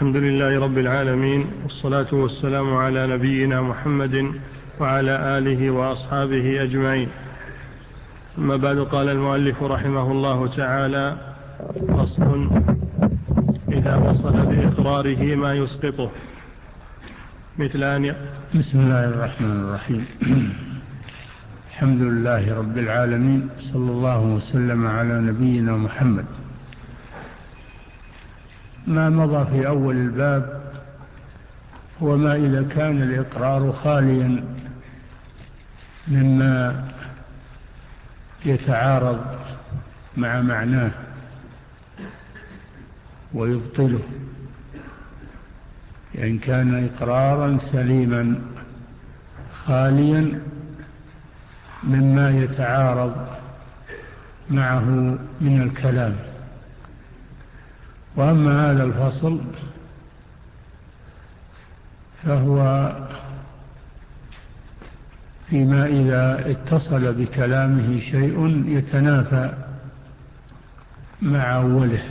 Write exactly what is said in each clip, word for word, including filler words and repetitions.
الحمد لله رب العالمين، والصلاة والسلام على نبينا محمد وعلى آله وأصحابه أجمعين. أما بعد، قال المؤلف رحمه الله تعالى: فصل: إذا وصل بإقراره ما يسقطه مثل أن ي... بسم الله الرحمن الرحيم. الحمد لله رب العالمين، صلى الله وسلم على نبينا محمد. ما مضى في أول الباب هو ما إذا كان الإقرار خاليا مما يتعارض مع معناه ويبطله، يعني كان إقرارا سليما خاليا مما يتعارض معه من الكلام. وأما هذا الفصل فهو فيما إذا اتصل بكلامه شيء يتنافى مع أوله،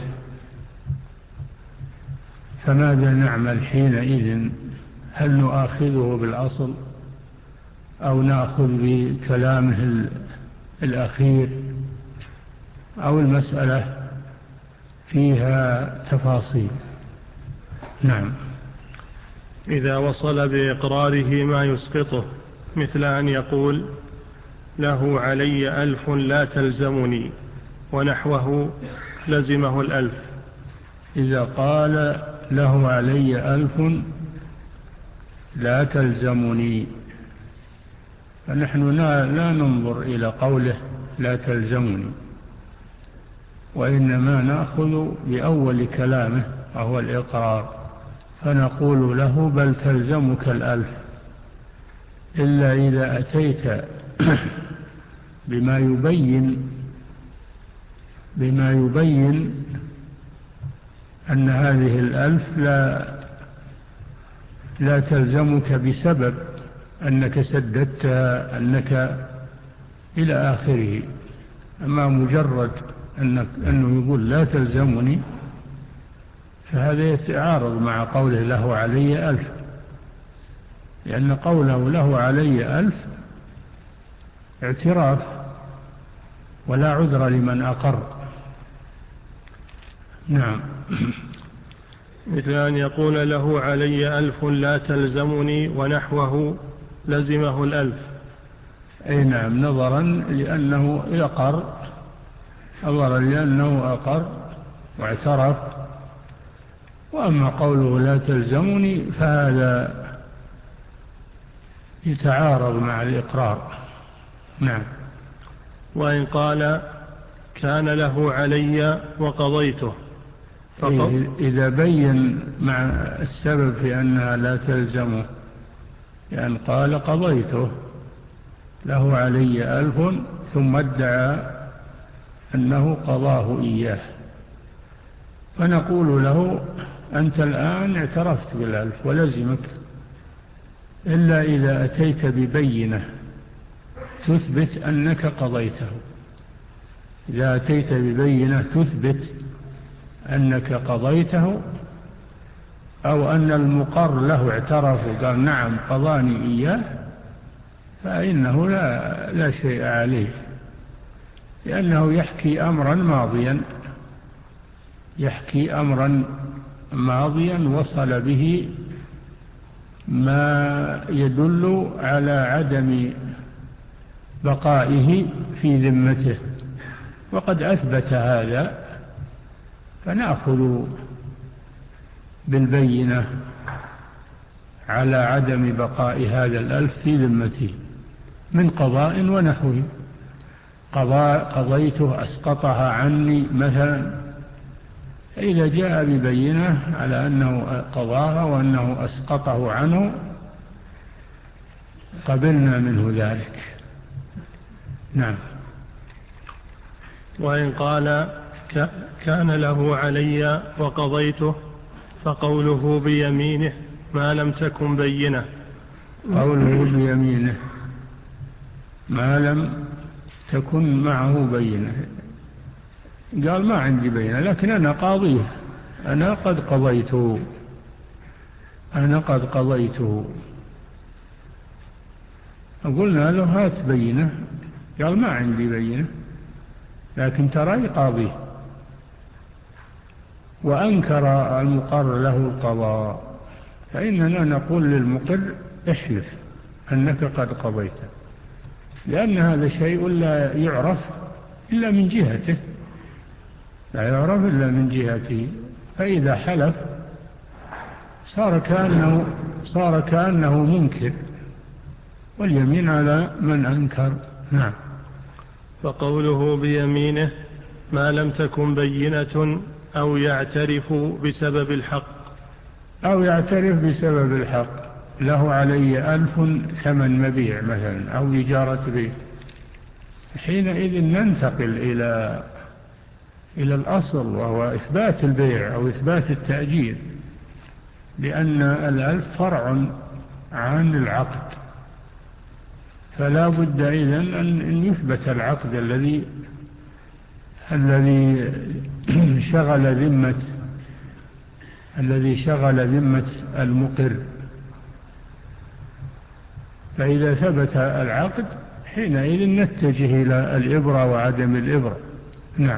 فماذا نعمل حينئذ؟ هل نؤاخذه بالأصل أو نأخذ بكلامه الأخير، أو المسألة فيها تفاصيل؟ نعم. إذا وصل بإقراره ما يسقطه مثل أن يقول: له علي ألف لا تلزمني، ونحوه لزمه الألف. إذا قال له علي ألف لا تلزمني، فنحن لا ننظر إلى قوله لا تلزمني، وإنما نأخذ بأول كلامه وهو الإقرار، فنقول له: بل تلزمك الألف، إلا إذا أتيت بما يبين بما يبين أن هذه الألف لا لا تلزمك بسبب أنك سددت أنك إلى آخره. أما مجرد أنك أنه يقول لا تلزمني، فهذا يتعارض مع قوله له علي ألف، لأن قوله له علي ألف اعتراف ولا عذر لمن أقر. نعم. مثل أن يقول: له علي ألف لا تلزمني، ونحوه لزمه الألف. أي نعم، نظرا لأنه يقر نظرا لأنه أقر واعترف. وأما قوله لا تلزمني فهذا يتعارض مع الإقرار. نعم. وإن قال: كان له علي وقضيته، إيه إذا بين مع السبب في أنها لا تلزمه، يعني قال قضيته له علي ألف ثم ادعى أنه قضاه إياه، فنقول له: أنت الآن اعترفت بالألف ولزمك، إلا إذا أتيت ببينة تثبت أنك قضيته. إذا أتيت ببينة تثبت أنك قضيته، أو أن المقر له اعترف وقال نعم قضاني إياه، فإنه لا, لا شيء عليه، لأنه يحكي أمرا ماضيا يحكي أمرا ماضيا وصل به ما يدل على عدم بقائه في ذمته، وقد أثبت هذا، فنأخذ بالبينة على عدم بقاء هذا الألف في ذمته من قضاء ونحوه. قضاء قضيته أسقطها عني مثلا، إذا جاء ببينة على أنه قضاها وأنه أسقطه عنه قبلنا منه ذلك. نعم. وإن قال: كان له علي وقضيته، فقوله بيمينه ما لم تكن بينه. قوله بيمينه ما لم تكن معه بينه، قال ما عندي بينه لكن أنا قاضيه، أنا قد قضيته، أنا قد قضيته. قلنا له هات بينة، قال ما عندي بينة لكن ترى قاضيه، وأنكر المقر له القضاء. فإننا نقول للمقر احلف أنك قد قضيته، لأن هذا شيء لا يعرف إلا من جهته، لا يعرف إلا من جهته. فإذا حلف صار كأنه, صار كأنه منكر، واليمين على من أنكر. نعم. فقوله بيمينه ما لم تكن بينة أو يعترف بسبب الحق، أو يعترف بسبب الحق، له علي ألف ثمن مبيع مثلا أو إجارة بيت، حينئذ ننتقل إلى إلى الأصل وهو إثبات البيع أو إثبات التأجير، لأن الألف فرع عن العقد، فلا بد إذن أن يثبت العقد الذي الذي شغل ذمة الذي شغل ذمة المقر. فإذا ثبت العقد حينئذ نتجه إلى الإبرة وعدم الإبرة. نعم.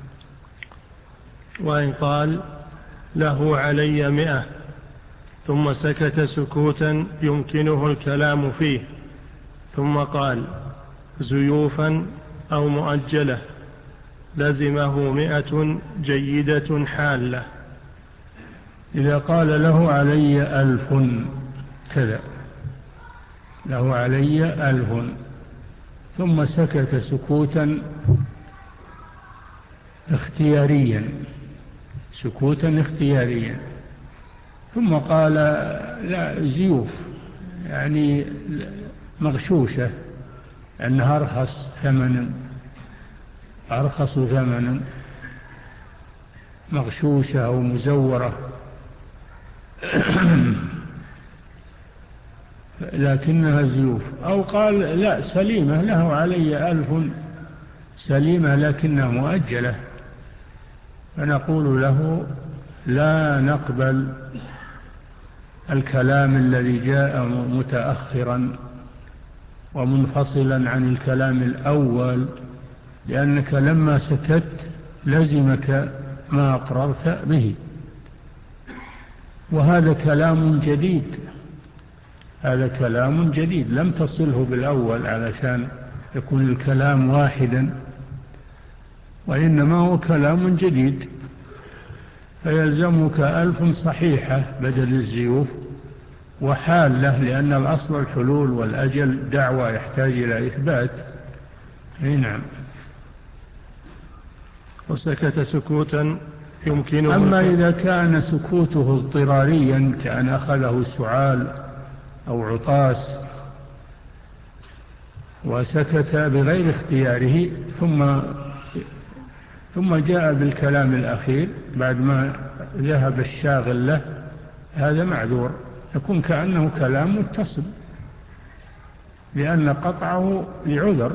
وإن قال له علي مئة ثم سكت سكوتا يمكنه الكلام فيه، ثم قال زيوفا أو مؤجلة، لزمه مئة جيدة حالة. إذا قال له علي ألف كذا، له علي ألف ثم سكت سكوتا اختياريا، سكوتا اختياريا، ثم قال لا زيوف يعني مغشوشة أنها أرخص ثمنا، أرخص ثمنا، مغشوشة أو مزورة لكنها زيوف. أو قال لا سليمة، له علي ألف سليمة لكنها مؤجلة، فنقول له لا نقبل الكلام الذي جاء متأخرا ومنفصلا عن الكلام الأول، لأنك لما سكت لزمك ما أقررت به، وهذا كلام جديد، هذا كلام جديد لم تصله بالأول علشان يكون الكلام واحدا، وإنما هو كلام جديد، فيلزمك ألف صحيحة بدل الزيوف وحالة، لأن الأصل الحلول والأجل دعوة يحتاج إلى إثبات. نعم. وسكت سكوتا يمكنه. أما إذا كان سكوته اضطراريا كأن أخذه سعال أو عطاس وسكت بغير اختياره ثم ثم جاء بالكلام الأخير بعد ما ذهب الشاغل له، هذا معذور، يكون كأنه كلام متصل لأن قطعه لعذر،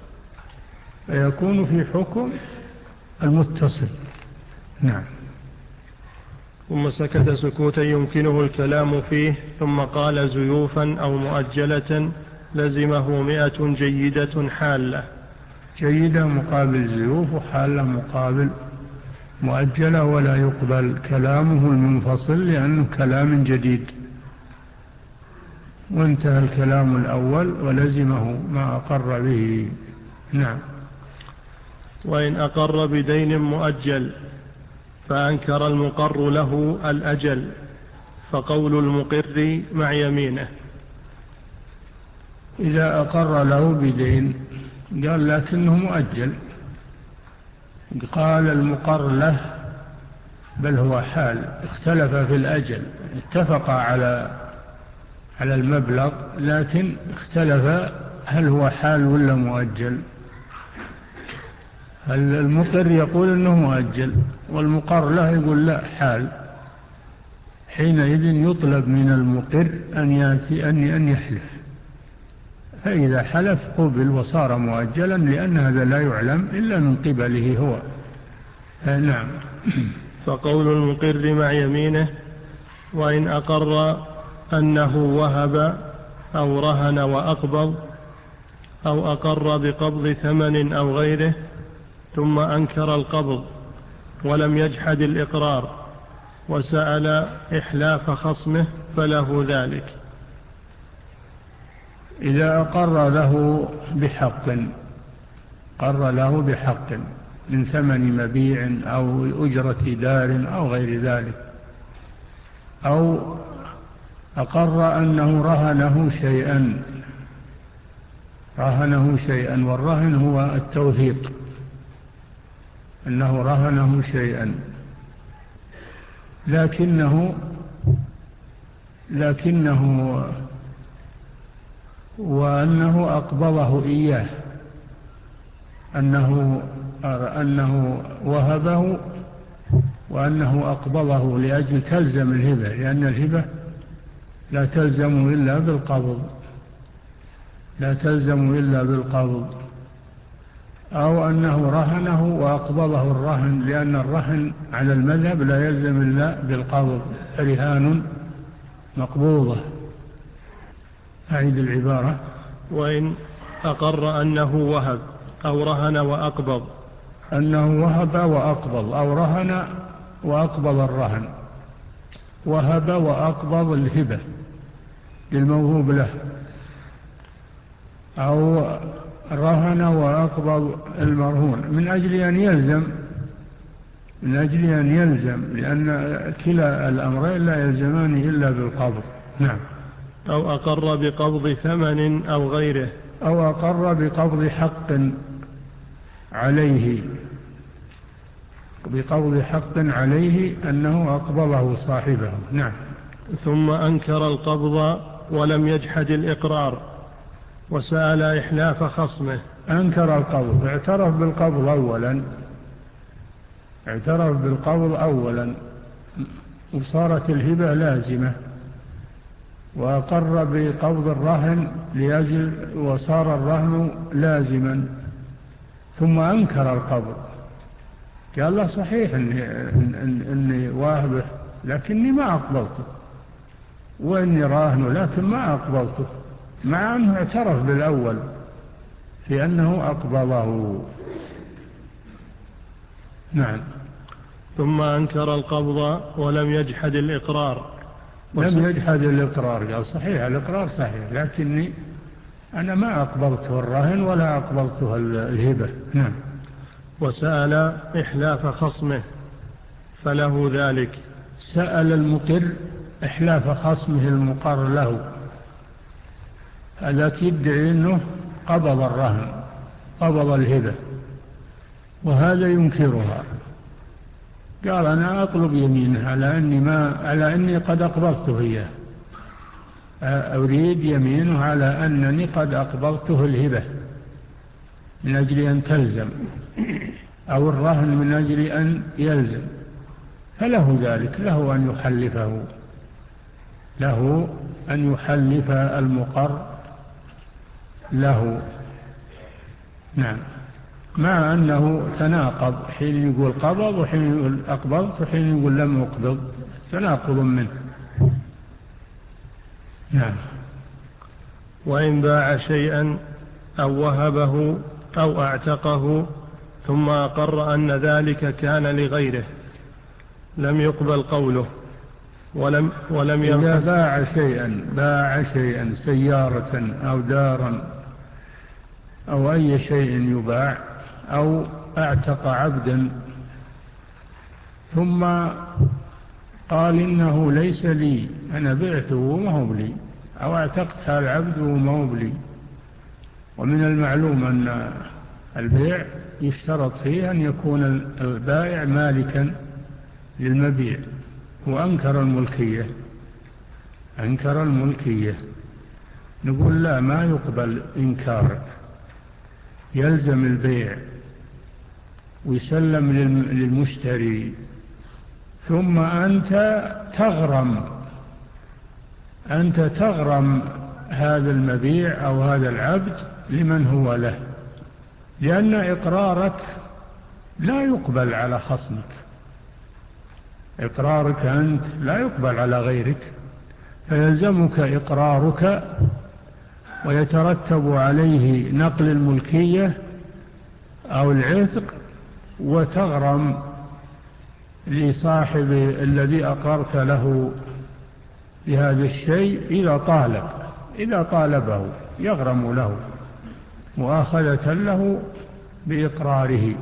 فيكون في حكم المتصل. نعم. ثم سكت سكوتا يمكنه الكلام فيه، ثم قال زيوفا أو مؤجلة، لزمه مئة جيدة حالة. جيدة مقابل زيوف، وحالة مقابل مؤجلة، ولا يقبل كلامه المنفصل لأنه كلام جديد، وانتهى الكلام الأول ولزمه ما أقر به. نعم. وإن أقر بدين مؤجل فأنكر المقر له الأجل، فقول المقر مع يمينه. إذا أقر له بدين قال لكنه مؤجل، قال المقر له بل هو حال، اختلف في الأجل، اتفق على على المبلغ لكن اختلف هل هو حال ولا مؤجل. المقر يقول انه مؤجل والمقر له يقول لا حال، حينئذ يطلب من المقر أن يأتي أن أن يحلف، فإذا حلف قبل وصار مؤجلا، لأن هذا لا يعلم إلا من قبله هو. نعم. فقول المقر مع يمينه وإن أقر أنه وهب أو رهن وأقبض أو أقر بقبض ثمن أو غيره ثم أنكر القبض ولم يجحد الإقرار وسأل إحلاف خصمه فله ذلك. إذا أقر له بحق قر له بحق من ثمن مبيع أو أجرة دار أو غير ذلك، أو أقر أنه رهنه شيئا رهنه شيئا والرهن هو التوثيق، أنه رهنه شيئا لكنه لكنه وأنه أقبضه إياه، أنه أنه وهبه وأنه أقبضه لأجل تلزم الهبة، لأن الهبة لا تلزم إلا بالقبض لا تلزم إلا بالقبض أو أنه رهنه وأقبضه الرهن، لأن الرهن على المذهب لا يلزم إلا بالقبض، رهان مقبوضة. أعيد العبارة. وإن أقر أنه وهب أو رهن وأقبض أنه وهب وأقبض أو رهن وأقبض الرهن، وهب وأقبض الهبة للموهوب له، أو رهن وأقبض المرهون من أجل أن يلزم من أجل أن يلزم لأن كلا الأمرين لا يلزمان إلا بالقبض. نعم. أو أقر بقبض ثمن أو غيره أو أقر بقبض حق عليه بقبض حق عليه أنه أقبضه صاحبه. نعم. ثم أنكر القبض ولم يجحد الإقرار وسأل إحلاف خصمه. أنكر القبض، اعترف بالقبض أولا اعترف بالقبض أولا وصارت الهبة لازمة، وأقر بقبض الرهن لأجل وصار الرهن لازما، ثم أنكر القبض، قال له صحيح إني, إني واهبه لكني ما أقبضته، وإني راهن لكن ما أقبضته، مع أنه اعترف بالأول في أنه أقبضه. نعم. ثم أنكر القبض ولم يجحد الإقرار لم يجحد الإقرار، قال صحيح الإقرار صحيح لكني أنا ما أقبضته الرهن ولا أقبضته الهبة. نعم. وسأل إحلاف خصمه فله ذلك. سأل المقر إحلاف خصمه المقر له، هذا يدعي أنه قبض الرهن قبض الهبة، وهذا ينكرها، قال أنا أطلب يمينه على أني, ما على أني قد أقبضته إياه، أريد يمينه على أنني قد أقبضته الهبة من أجل أن تلزم، أو الرهن من أجل أن يلزم، فله ذلك، له أن يحلفه له أن يحلف المقر له. نعم. مع أنه تناقض، حين يقول قبض وحين يقول أقبضت وحين يقول لم أقبض، تناقض منه. نعم. وإن باع شيئا أو وهبه أو اعتقه ثم أقر أن ذلك كان لغيره لم يقبل قوله ولم, ولم إذا ينقص. باع شيئا باع شيئا سيارة أو دارا أو أي شيء يباع، أو اعتق عبدا ثم قال إنه ليس لي، أنا بعته وما هو لي، أو اعتقت هذا العبد وما هو لي. ومن المعلوم أن البيع يشترط فيه أن يكون البائع مالكا للمبيع، وأنكر الملكية أنكر الملكية نقول لا، ما يقبل إنكار، يلزم البيع ويسلم للمشتري، ثم أنت تغرم أنت تغرم هذا المبيع أو هذا العبد لمن هو له، لأن إقرارك لا يقبل على خصمك، إقرارك أنت لا يقبل على غيرك، فيلزمك إقرارك ويترتب عليه نقل الملكية أو العتق، وتغرم لصاحب الذي أقرت له بهذا الشيء إذا طالب إذا طالبه يغرم له مؤاخذة له بإقراره،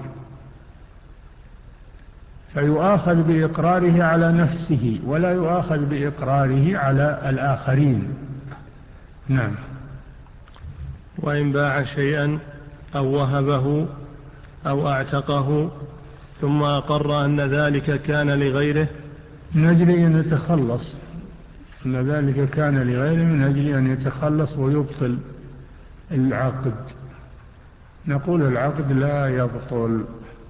فيؤاخذ بإقراره على نفسه ولا يؤاخذ بإقراره على الآخرين. نعم. وإن باع شيئا أو وهبه أو أعتقه ثم أقر أن ذلك كان لغيره من أجل أن يتخلص أن ذلك كان لغيره من أجل أن يتخلص ويبطل العقد، نقول العقد لا يبطل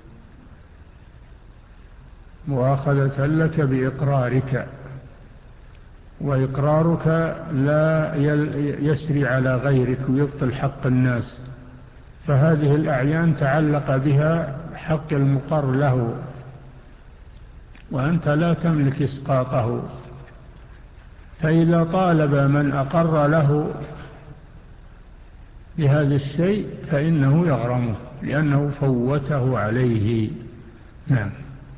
مؤاخذة لك بإقرارك، وإقرارك لا يسري على غيرك ويبطل حق الناس، فهذه الأعيان تعلق بها حق المقر له وأنت لا تملك إسقاطه، فإذا طالب من أقر له بهذا الشيء فإنه يغرمه لأنه فوته عليه. نعم.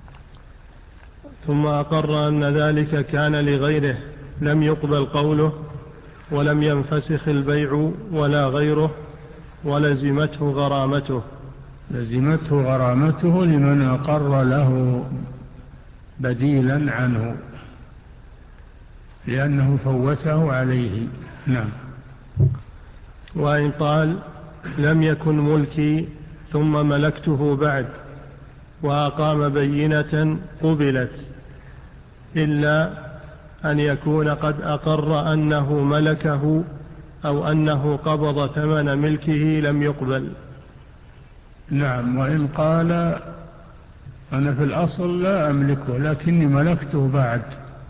ثم أقر أن ذلك كان لغيره لم يقبل قوله ولم ينفسخ البيع ولا غيره ولزمته غرامته. لزمته غرامته لمن أقر له بديلا عنه لأنه فوته عليه. نعم. وإن قال لم يكن ملكي ثم ملكته بعد وأقام بينة قبلت إلا أن يكون قد أقر أنه ملكه أو أنه قبض ثمن ملكه لم يقبل. نعم. وإن قال أنا في الأصل لا أملكه لكني ملكته بعد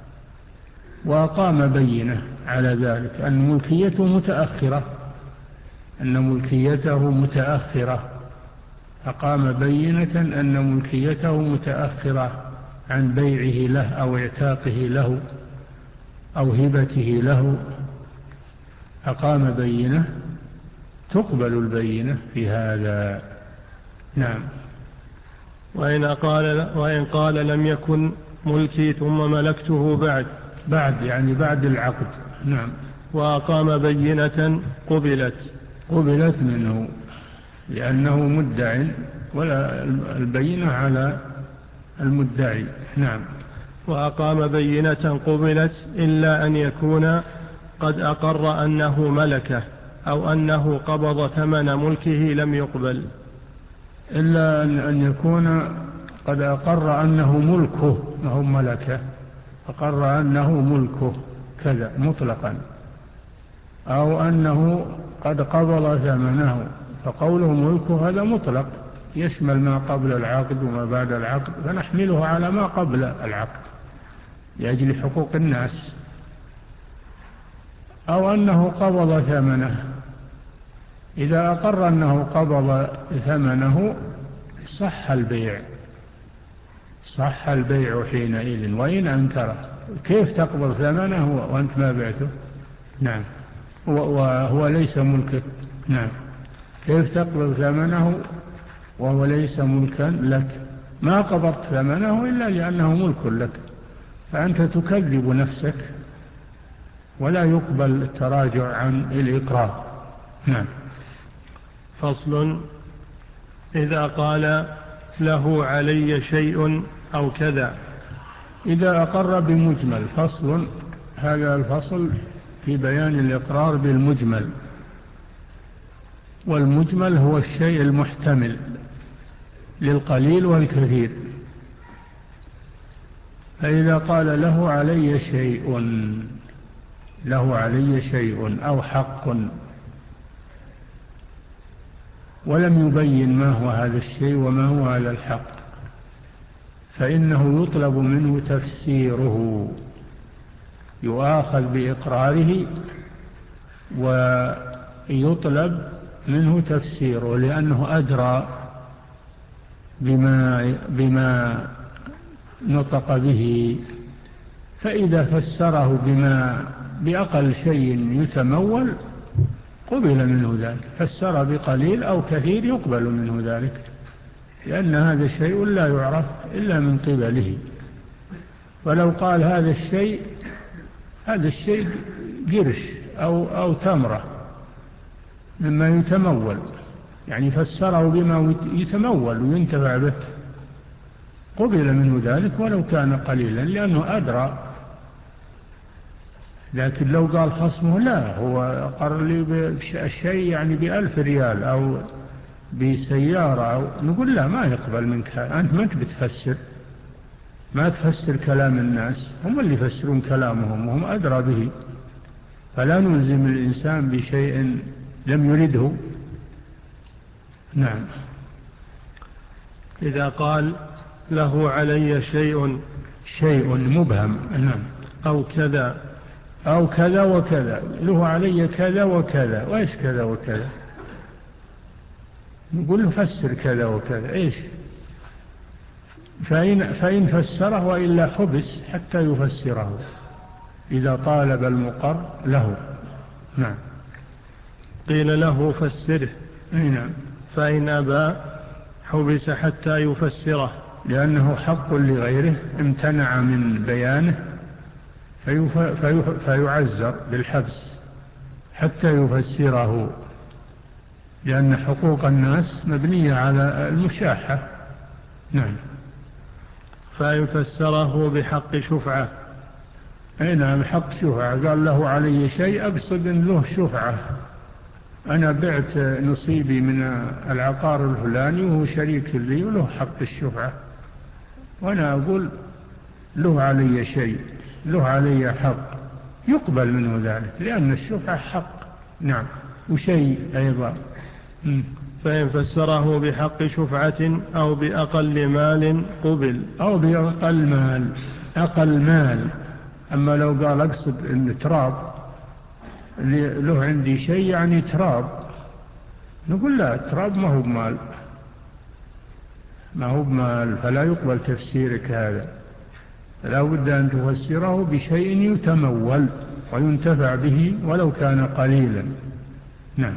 وأقام بينة على ذلك أن ملكيته متأخرة أن ملكيته متأخرة أقام بينة أن ملكيته متأخرة عن بيعه له أو اعتاقه له أو هبته له، أقام بينة تقبل البينة في هذا. نعم. وإن قال, وإن قال لم يكن ملكي ثم ملكته بعد بعد يعني بعد العقد. نعم. وأقام بينة قبلت قبلت منه لأنه مدع ولا البينة على المدعي. نعم. وأقام بينة قبلت إلا أن يكون قد أقر أنه ملكه أو أنه قبض ثمن ملكه لم يقبل. إلا أن يكون قد أقر أنه ملكه وهو ملكه، أقر أنه ملكه كذا مطلقا، أو أنه قد قبض ثمنه، فقوله ملكه هذا مطلق يشمل ما قبل العقد وما بعد العقد، فنحمله على ما قبل العقد لأجل حقوق الناس، أو أنه قبض ثمنه. إذا أقر أنه قبض ثمنه صح البيع صح البيع حينئذ. وإن أنكره كيف تقبض ثمنه وأنت ما بعته؟ نعم. وهو ليس ملكك. نعم. كيف تقبض ثمنه وهو ليس ملكا لك؟ ما قبضت ثمنه إلا لأنه ملك لك، فأنت تكذب نفسك ولا يقبل التراجع عن الإقرار. نعم. فصل. إذا قال له علي شيء أو كذا. إذا أقر بمجمل. فصل. هذا الفصل في بيان الإقرار بالمجمل، والمجمل هو الشيء المحتمل للقليل والكثير. فإذا قال له علي شيء له علي شيء أو حق ولم يبين ما هو هذا الشيء وما هو هذا الحق، فإنه يطلب منه تفسيره، يؤاخذ بإقراره ويطلب منه تفسيره لأنه أدرى بما, بما نطق به. فإذا فسره بما بأقل شيء يتمول قبل منه ذلك، فسر بقليل أو كثير يقبل منه ذلك، لأن هذا الشيء لا يعرف إلا من قبله. ولو قال هذا الشيء هذا الشيء قرش أو, أو تمرة مما يتمول، يعني فسره بما يتمول وينتفع به، قبل منه ذلك ولو كان قليلا لأنه أدرى. لكن لو قال خصمه لا هو قر لي بالشيء يعني بألف ريال أو بسيارة أو نقول لا ما يقبل منك، أنت ما بتفسر، ما تفسر كلام الناس، هم اللي يفسرون كلامهم وهم أدرى به. فلا نلزم الإنسان بشيء لم يرده. نعم. إذا قال له علي شيء شيء مبهم، نعم، أو كذا أو كذا وكذا، له علي كذا وكذا، وإيش كذا وكذا؟ نقول له فسر كذا وكذا إيش؟ فإن, فإن فسره وإلا حبس حتى يفسره إذا طالب المقر له. نعم. قيل له فسره، نعم، فإن أبى حبس حتى يفسره، لأنه حق لغيره امتنع من بيانه فيف... فيف... فيعزر بالحبس حتى يفسره، لأن حقوق الناس مبنية على المشاحة. نعم. فإن فسره بحق شفعة، أي نعم، حق شفعة، قال له علي شيء أقصد إن له شفعة، أنا بعت نصيبي من العقار الفلاني وهو شريك لي وله حق الشفعة، وأنا أقول له علي شيء، له علي حق، يقبل منه ذلك لأن الشفعة حق. نعم. وشيء أيضا. فإن فسره بحق شفعة أو بأقل مال قبل، أو بأقل مال، أقل مال. أما لو قال أقصد إن تراب له عندي شيء يعني تراب، نقول لا، تراب ما هو بمال، ما هو بمال، فلا يقبل تفسيرك هذا، لا بد أن تفسره بشيء يتمول وينتفع به ولو كان قليلا. نعم.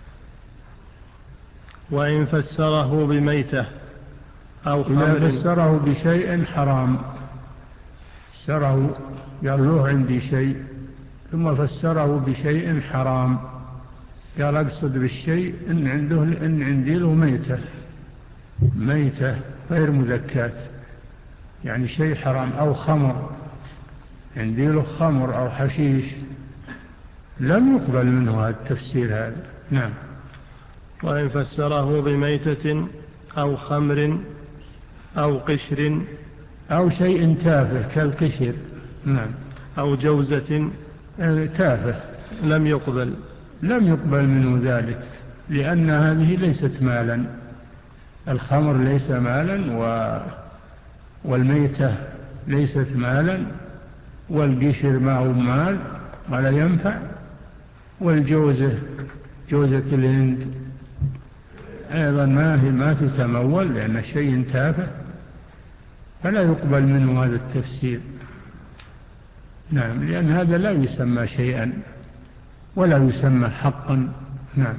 وإن فسره بميتة أو خمر، إذا فسره بشيء حرام، فسره قال له عندي شيء ثم فسره بشيء حرام، قال أقصد بالشيء إن عنده إن عندي له ميتة، ميتة غير مذكاة، يعني شيء حرام، أو خمر، عندي له خمر أو حشيش، لم يقبل منه هذا التفسير هذا. نعم. وإن فسره بميتة أو خمر أو قشر أو شيء تافه كالقشر، نعم، أو جوزة تافه، لم يقبل لم يقبل منه ذلك، لأن هذه ليست مالا، الخمر ليس مالا و والميتة ليست مالا، والقشر ما هو مال ولا ينفع، والجوزة جوزة الهند أيضا ما هي ما تتمول لأن شيء تافه، فلا يقبل منه هذا التفسير. نعم. لأن هذا لا يسمى شيئا ولا يسمى حقا. نعم.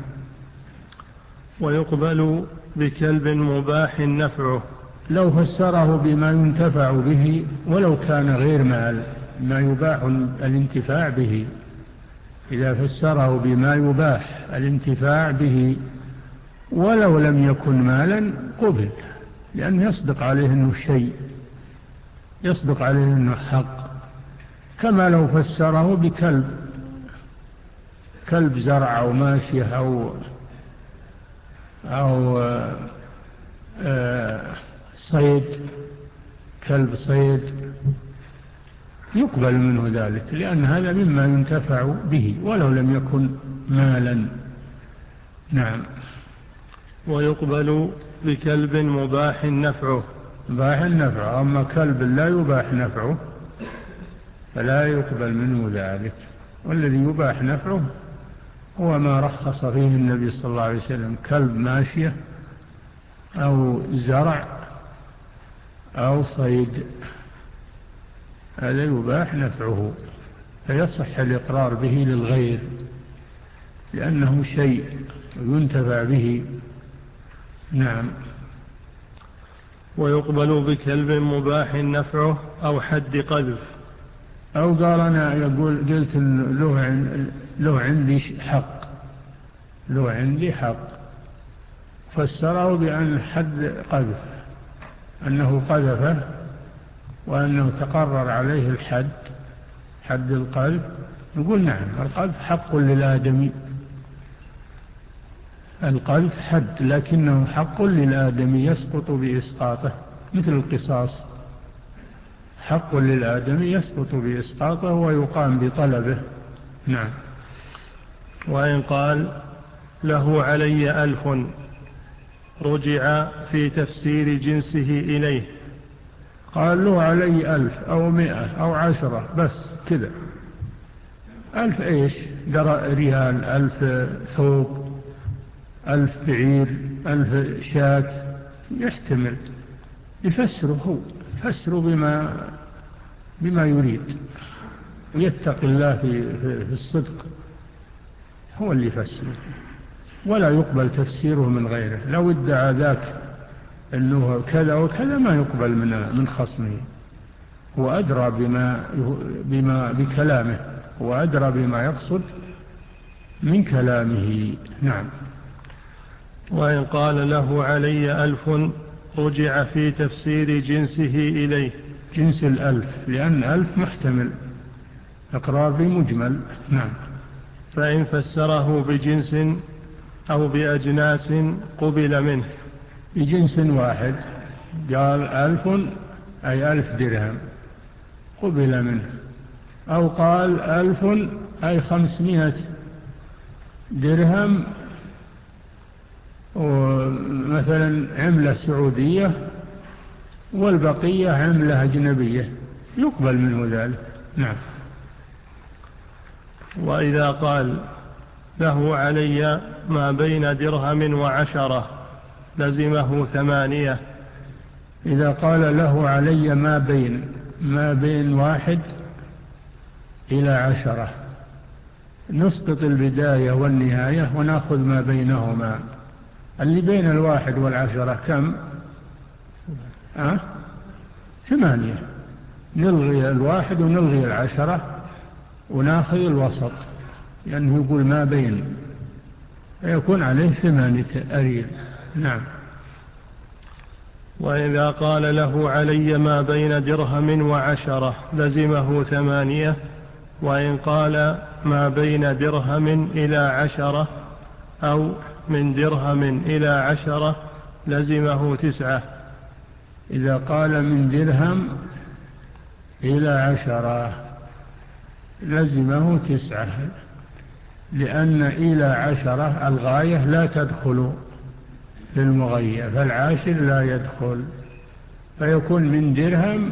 ويقبل بكلب مباح نفعه، لو فسره بما ينتفع به ولو كان غير مال، ما يباح الانتفاع به، إذا فسره بما يباح الانتفاع به ولو لم يكن مالا قبل، لأنه يصدق عليه أنه شيء، يصدق عليه أنه حق. كما لو فسره بكلب، كلب زرع أو ماشية أو أو صيد، كلب صيد، يقبل منه ذلك لأن هذا مما ينتفع به ولو لم يكن مالا. نعم. ويقبل بكلب مباح نفعه، مباح نفعه، أما كلب لا يباح نفعه فلا يقبل منه ذلك. والذي يباح نفعه هو ما رخص فيه النبي صلى الله عليه وسلم، كلب ماشية أو زرع أو صيد، هذا يباح نفعه، فيصح الإقرار به للغير لأنه شيء ينتفع به. نعم. ويقبل بكلب مباح نفعه أو حد قذف. أو قال أنا يقول قلت له, له عندي حق له عندي حق فسره بأن حد قذف، أنه قذفه وأنه تقرر عليه الحد، حد القذف. نقول نعم، القذف حق للآدمي، القذف حد لكنه حق للآدمي يسقط بإسقاطه، مثل القصاص حق للآدمي يسقط بإسقاطه ويقام بطلبه. نعم. وإن قال له علي ألف رجع في تفسير جنسه إليه. قال له علي ألف أو مئة أو عشرة بس كذا، ألف إيش؟ ريال، ألف ثوب، ألف بعير، ألف شاة، يحتمل يفسره هو، يفسره بما بما يريد ويتقي الله في, في الصدق، هو اللي يفسره، ولا يقبل تفسيره من غيره. لو ادعى ذاك أنه كذا وكذا ما يقبل من من خصمه، هو أدرى بما بما بكلامه، هو أدرى بما يقصد من كلامه. نعم. وإن قال له علي ألف رجع في تفسير جنسه إليه. جنس الألف، لأن ألف محتمل، إقرار بمجمل. نعم. فإن فسره بجنس أو بأجناس قبل منه. بجنس واحد، قال ألف أي ألف درهم قبل منه، أو قال ألف أي خمسمائة درهم ومثلا عملة سعودية والبقية عملة أجنبية، يقبل منه ذلك. نعم. وإذا قال له علي ما بين درهم وعشرة لزمه ثمانية. إذا قال له علي ما بين ما بين واحد إلى عشرة، نسقط البداية والنهاية ونأخذ ما بينهما. اللي بين الواحد والعشرة كم؟ أه؟ ثمانية. نلغي الواحد ونلغي العشرة ونأخذ الوسط، لأنه يعني يقول ما بين، يكون عليه ثمانية أريل. نعم. وإذا قال له علي ما بين درهم وعشرة لزمه ثمانية. وإن قال ما بين درهم إلى عشرة أو من درهم إلى عشرة لزمه تسعة. إذا قال من درهم إلى عشرة لزمه تسعة، لأن إلى عشرة الغاية لا تدخل في المغية، فالعاشر لا يدخل، فيكون من درهم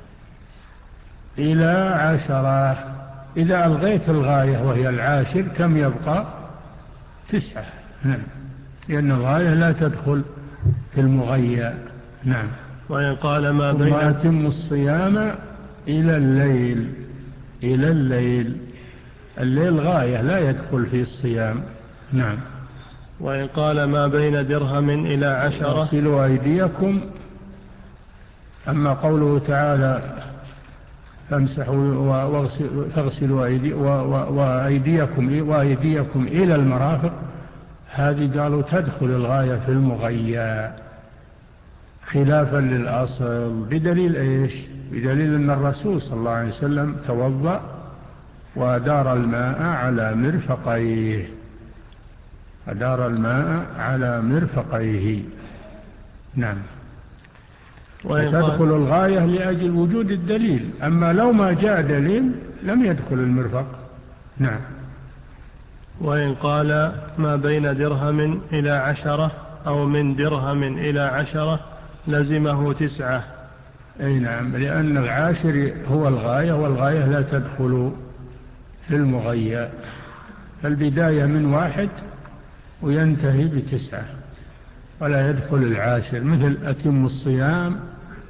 إلى عشرة. إذا ألغيت الغاية وهي العاشر كم يبقى؟ تسعة. نعم. لأن الغاية لا تدخل في المغية. نعم. وإن قال ما بين ثم أتم الصيام إلى الليل. إلى الليل، الليل غاية لا يدخل في الصيام. نعم. وإن قال ما بين درهم إلى عشرة. واغسلوا أيديكم. أما قوله تعالى فامسحوا فاغسلوا وأيديكم وأيديكم إلى المرافق، هذه قالوا تدخل الغاية في المغية خلافا للأصل. بدليل إيش؟ بدليل أن الرسول صلى الله عليه وسلم توضأ وأدار الماء على مرفقيه، أدار الماء على مرفقيه. نعم. وتدخل الغاية لأجل وجود الدليل، أما لو ما جاء دليل لم يدخل المرفق. نعم. وإن قال ما بين درهم إلى عشرة أو من درهم إلى عشرة لزمه تسعة. أي نعم، لأن العاشر هو الغاية، والغاية لا تدخل في المغية، فالبداية من واحد وينتهي بتسعة ولا يدخل العاشر، مثل أتم الصيام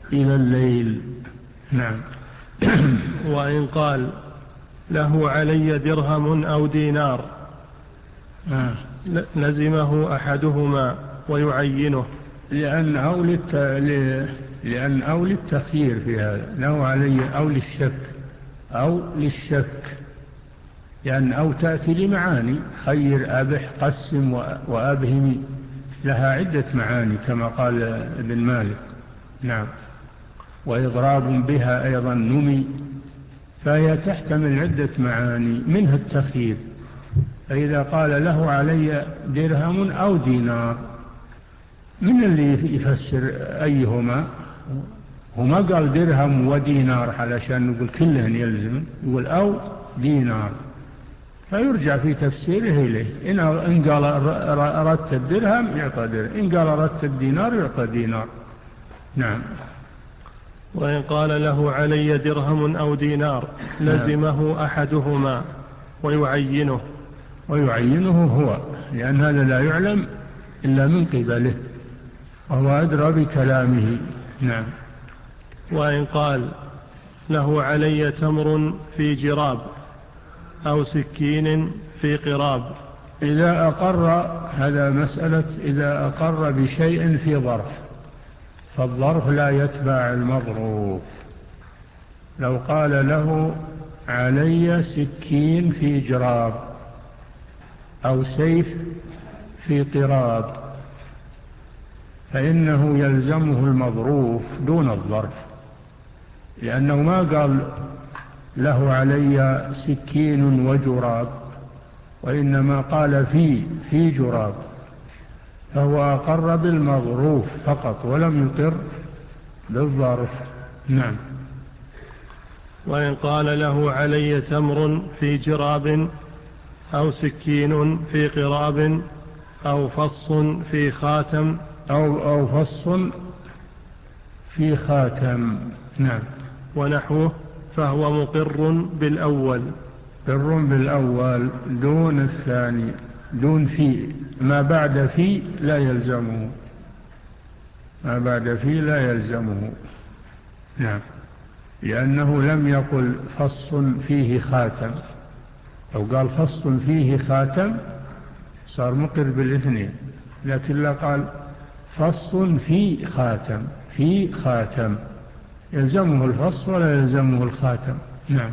إلى الليل. نعم. وإن قال له علي درهم أو دينار آه. لزمه أحدهما ويعينه، لأن أو, للت... لأن أو للتخيير في هذا، له علي أو للشك أو للشك، لأن أو تأتي لمعاني، خير أبح قسم وأبهم، لها عدة معاني كما قال ابن مالك. نعم. وإضراب بها أيضا نمي، فهي تحتمل عدة معاني منها التخيير. فإذا قال له علي درهم أو دينار، من اللي يفسر أيهما؟ هما قال درهم ودينار علشان نقول كلهن يلزم، يقول أو دينار، فيرجع في تفسيره إليه. إن قال أردت الدرهم يعطى درهم، إن قال أردت الدينار يعطى دينار. نعم. وإن قال له علي درهم أو دينار لزمه أحدهما ويعينه. ويعينه هو، لأن هذا لا يعلم إلا من قبله، وهو أدرى بكلامه. نعم. وإن قال له علي تمر في جراب أو سكين في قراب. إذا أقر، هذا مسألة إذا أقر بشيء في ظرف، فالظرف لا يتبع المظروف. لو قال له علي سكين في جراب أو سيف في قراب، فإنه يلزمه المظروف دون الظرف، لأنه ما قال له علي سكين وجراب، وإنما قال في في جراب، فهو أقر بالمظروف فقط ولم يقر بالظرف. نعم. وإن قال له علي تمر في جراب أو سكين في قراب أو فص في خاتم أو, أو فص في خاتم. نعم. ونحوه، فهو مقر بالأول. مقر بالأول دون الثاني، دون في، ما بعد في لا يلزمه، ما بعد في لا يلزمه. نعم. لأنه لم يقل فص فيه خاتم، لو قال فص فيه خاتم صار مقر بالاثنين، لكن لا قال فص في خاتم، في خاتم يلزمه الفص ولا يلزمه الخاتم. نعم.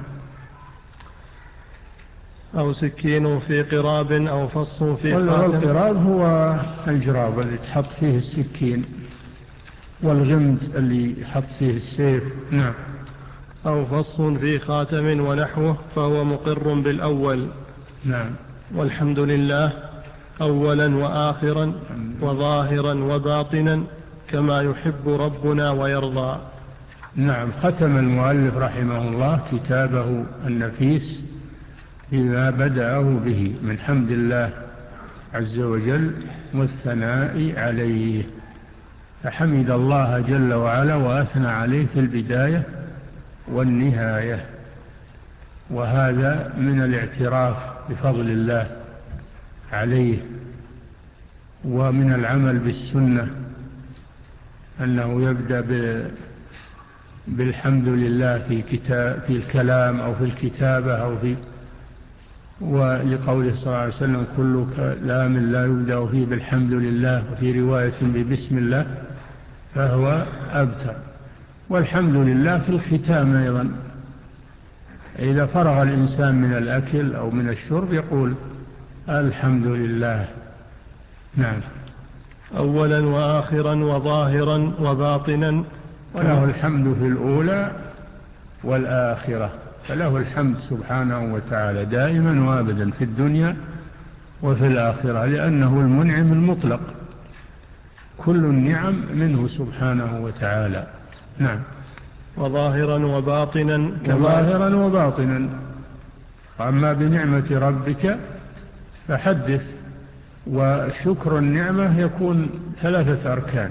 أو سكين في قراب أو فص في خاتم. والقراب هو الجراب اللي تحط فيه السكين، والغمد اللي يحط فيه السيف. نعم. أو فص في خاتم ونحوه، فهو مقر بالأول. نعم. والحمد لله أولا وآخرا وظاهرا وباطنا كما يحب ربنا ويرضى. نعم. ختم المؤلف رحمه الله كتابه النفيس بما بدأه به من حمد الله عز وجل والثناء عليه، فحمد الله جل وعلا وأثنى عليه في البداية والنهاية، وهذا من الاعتراف بفضل الله عليه، ومن العمل بالسنة أنه يبدأ بالحمد لله في كتاب في الكلام أو في الكتابة أو في، ولقوله صلى الله عليه وسلم كل كلام لا يبدأ فيه بالحمد لله، وفي رواية ببسم الله، فهو أبتر. والحمد لله في الختام أيضا، إذا فرغ الإنسان من الأكل أو من الشرب يقول الحمد لله. نعم. أولا وآخرا وظاهرا وباطنا، وله الحمد في الأولى والآخرة، فله الحمد سبحانه وتعالى دائما وابدا في الدنيا وفي الآخرة، لأنه المنعم المطلق، كل النعم منه سبحانه وتعالى. نعم. وظاهرا وباطنا. وظاهرا وباطنا. أما بنعمة ربك فحدث. وشكر النعمة يكون ثلاثة أركان: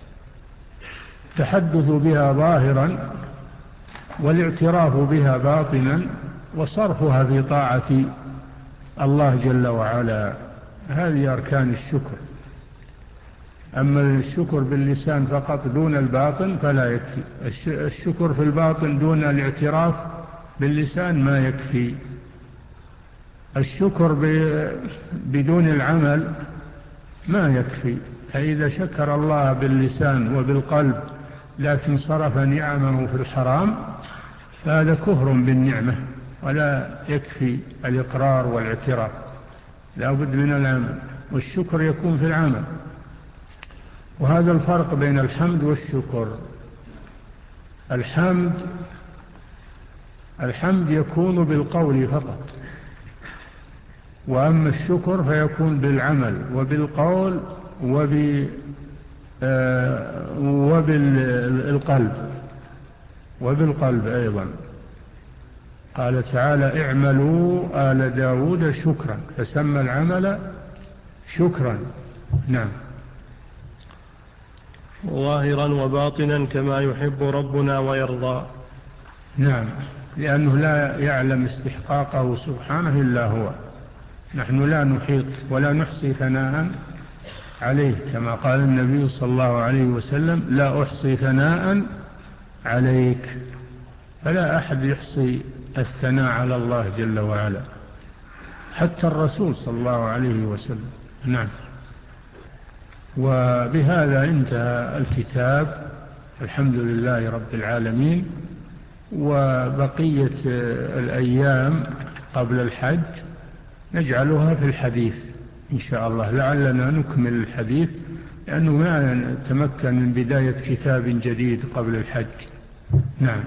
التحدث بها ظاهرا، والاعتراف بها باطنا، وصرفها في طاعة الله جل وعلا. هذه أركان الشكر. أما الشكر باللسان فقط دون الباطن فلا يكفي. الشكر في الباطن دون الاعتراف باللسان ما يكفي. الشكر بدون العمل ما يكفي. فإذا شكر الله باللسان وبالقلب لكن صرف نعمه في الحرام فهذا كفر بالنعمة، ولا يكفي الإقرار والاعتراف، لا بد من العمل، والشكر يكون في العمل. وهذا الفرق بين الحمد والشكر. الحمد الحمد يكون بالقول فقط، وأما الشكر فيكون بالعمل وبالقول وب وبالقلب وبالقلب أيضا. قال تعالى: اعملوا آل داود شكرا، فسمى العمل شكرا. نعم. ظاهرا وباطنا كما يحب ربنا ويرضى. نعم، لأنه لا يعلم استحقاقه سبحانه إلا هو. نحن لا نحيط ولا نحصي ثناء عليه، كما قال النبي صلى الله عليه وسلم: لا أحصي ثناء عليك. فلا أحد يحصي الثناء على الله جل وعلا، حتى الرسول صلى الله عليه وسلم. نعم. وبهذا انتهى الكتاب، الحمد لله رب العالمين. وبقية الأيام قبل الحج نجعلها في الحديث إن شاء الله، لعلنا نكمل الحديث، لأنه ما نتمكن من بداية كتاب جديد قبل الحج. نعم.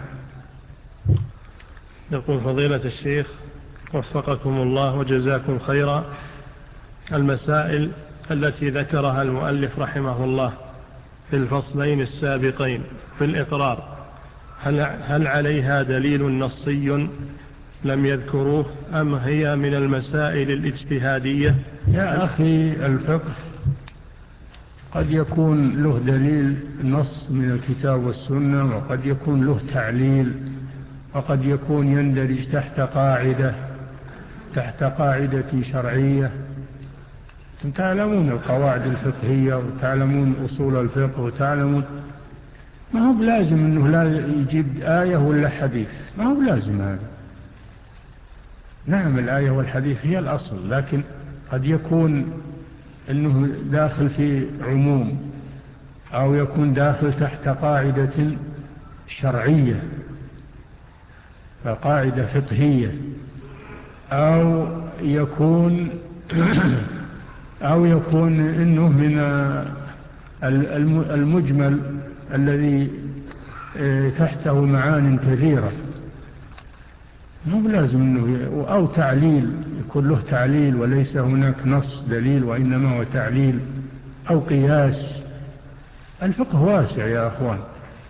يقول فضيلة الشيخ وفقكم الله وجزاكم خيرا: المسائل التي ذكرها المؤلف رحمه الله في الفصلين السابقين في الإقرار، هل, هل عليها دليل نصي لم يذكروه، أم هي من المسائل الاجتهادية؟ يا أخي، الفقه قد يكون له دليل نص من الكتاب والسنة، وقد يكون له تعليل، وقد يكون يندرج تحت قاعدة تحت قاعدة شرعية. أنتم تعلمون القواعد الفقهية وتعلمون أصول الفقه وتعلمون. ما هو بلازم أنه لا يجيب آية ولا حديث، ما هو بلازم هذا. نعم، الآية والحديث هي الأصل، لكن قد يكون أنه داخل في عموم، أو يكون داخل تحت قاعدة شرعية، قاعدة فقهية، أو يكون أو يكون إنه من المجمل الذي تحته معان كثيرة. مو لازم إنه، أو تعليل، يكون له تعليل وليس هناك نص دليل وإنما هو تعليل، أو قياس. الفقه واسع يا أخوان،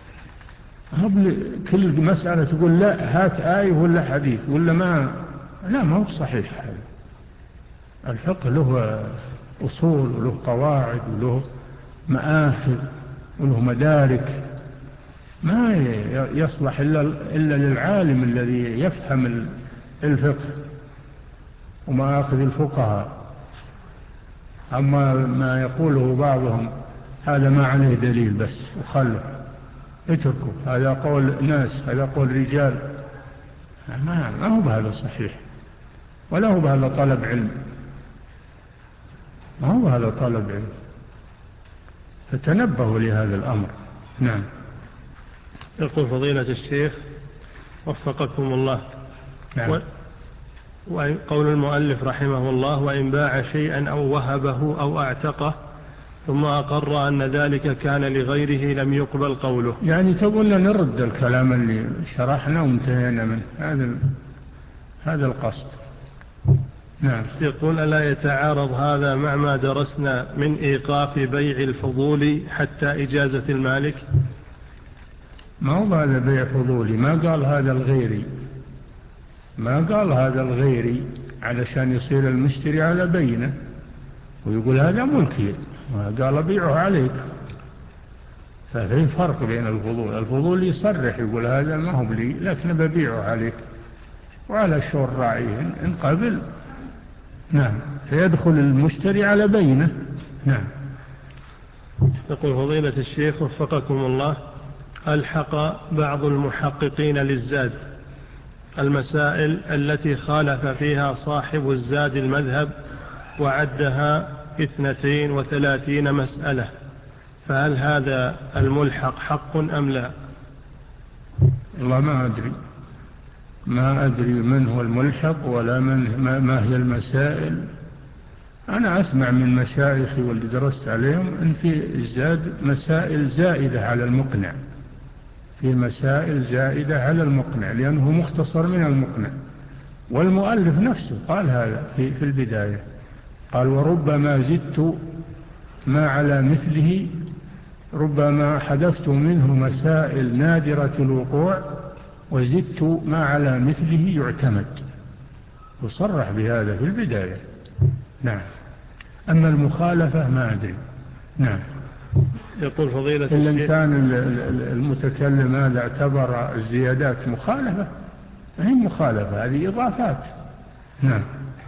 كل مسألة تقول لا هات آية ولا حديث ولا ما، لا، ما هو صحيح هذا. الفقه له أصول وله قواعد وله مآخذ وله مدارك، ما يصلح إلا, إلا للعالم الذي يفهم الفقه ومآخذ الفقهاء. أما ما يقوله بعضهم هذا ما عليه دليل بس وخلوا اتركوا، هذا قول ناس، هذا قول رجال، ما, ما هو بهذا صحيح، ولا هو بهذا طلب علم، ما هو بهذا طلب علم. فتنبهوا لهذا الأمر. نعم. يقول فضيلة الشيخ وفقكم الله: نعم. وقول المؤلف رحمه الله: وإن باع شيئا أو وهبه أو اعتقه ثم أقر أن ذلك كان لغيره لم يقبل قوله. يعني تقول نرد الكلام اللي شرحنا وانتهينا منه، هذا هذا القصد. نعم. يقول: ألا يتعارض هذا مع ما درسنا من إيقاف بيع الفضول حتى إجازة المالك؟ ما هو هذا بيع فضولي، ما قال هذا الغيري، ما قال هذا الغيري علشان يصير المشتري على بينه ويقول هذا ملكي، قال بيعه عليك. ففي فرق بين الفضول. الفضول يصرح يقول هذا ما هو لي لكن ببيعه عليك، وعلى شور راعيه إن قبل. نعم. فيدخل المشتري على بينه. نعم. يقول فضيلة الشيخ وفقكم الله، ألحق بعض المحققين للزاد المسائل التي خالف فيها صاحب الزاد المذهب وعدها اثنتين وثلاثين مسألة، فهل هذا الملحق حق أم لا؟ والله ما أدري ما أدري من هو الملحق ولا من ما هي المسائل. أنا أسمع من مشايخي واللي درست عليهم أن في الزاد مسائل زائدة على المقنع، في مسائل زائدة على المقنع لأنه مختصر من المقنع، والمؤلف نفسه قال هذا في, في البداية، قال وربما زدت ما على مثله، ربما حذفت منه مسائل نادرة الوقوع وزدت ما على مثله يعتمد، وصرح بهذا في البداية. نعم. أما المخالفة ما أدري. نعم. يقول فضيلة الإنسان المتكلم هذا اعتبر الزيادات مخالفة، هي مخالفة، هذه إضافات. نعم.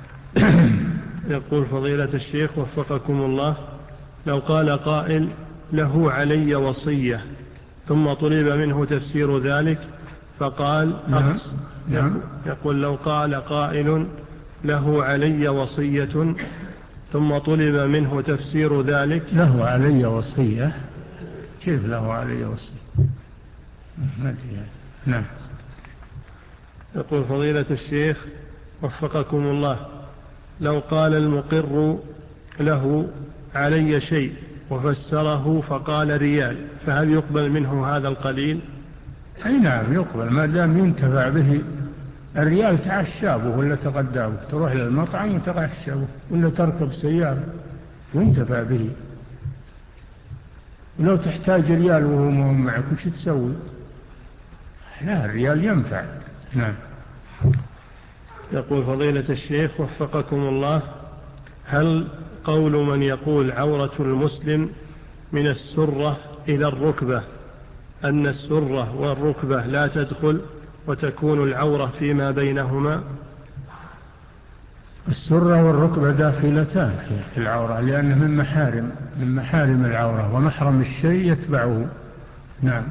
يقول فضيلة الشيخ وفقكم الله، لو قال قائل له علي وصية ثم طلب منه تفسير ذلك فقال نعم. نعم. يقول لو قال قائل له علي وصية ثم طلب منه تفسير ذلك. له علي وصية؟ كيف له علي وصية؟ نعم. يقول فضيلة الشيخ وفقكم الله، لو قال المقر له علي شيء وفسره فقال ريال، فهل يقبل منه هذا القليل؟ أي نعم يقبل، ما دام ينتفع به. الريال تعشابه ولا تغدابه، تروح للمطعم وتغشابه ولا تركب سيارة ينتفع به. ولو تحتاج ريال وهو مهم معك وش تسوي؟ لا، الريال ينفع. نعم. يقول فضيلة الشيخ وفقكم الله، هل قول من يقول عورة المسلم من السرة إلى الركبة أن السرة والركبة لا تدخل وتكون العورة فيما بينهما؟ السرة والركبة داخلتان في العورة لأنه من محارم من محارم العورة، ومحرم الشيء يتبعه. نعم.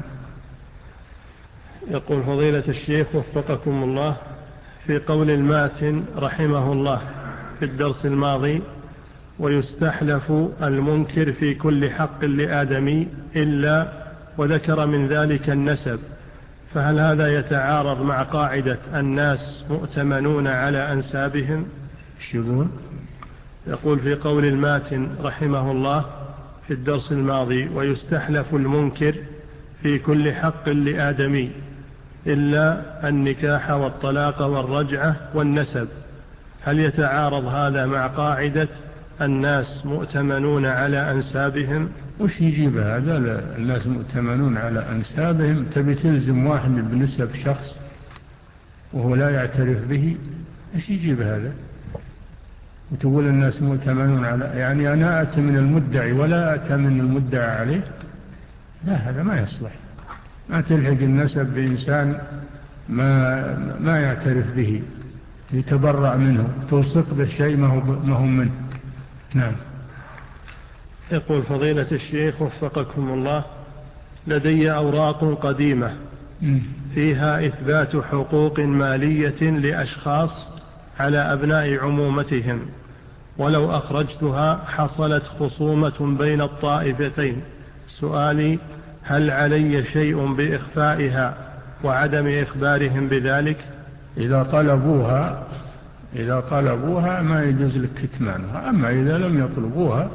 يقول فضيلة الشيخ وفقكم الله، في قول الماتن رحمه الله في الدرس الماضي ويستحلف المنكر في كل حق لآدمي إلا، وذكر من ذلك النسب، فهل هذا يتعارض مع قاعدة الناس مؤتمنون على أنسابهم؟ يقول يقول في قول الماتن رحمه الله في الدرس الماضي ويستحلف المنكر في كل حق لآدمي إلا النكاح والطلاق والرجعة والنسب، هل يتعارض هذا مع قاعدة الناس مؤتمنون على أنسابهم؟ وش يجيب هذا؟ الناس مؤتمنون على أنسابهم، تبي تلزم واحد بنسب شخص وهو لا يعترف به؟ وش يجيب هذا؟ وتقول الناس مؤتمنون على، يعني أنا أتمن المدعي ولا أتمن المدعى عليه؟ لا، هذا ما يصلح. ما تلحق النسب بإنسان ما ما يعترف به، يتبرع منه، توثق بالشيء ما هو ما هو منه. نعم. يقول فضيلة الشيخ وفقكم الله، لدي أوراق قديمة فيها إثبات حقوق مالية لأشخاص على أبناء عمومتهم، ولو أخرجتها حصلت خصومة بين الطائفتين، سؤالي هل علي شيء بإخفائها وعدم إخبارهم بذلك؟ إذا طلبوها إذا طلبوها ما يجوز لك كتمانها، أما إذا لم يطلبوها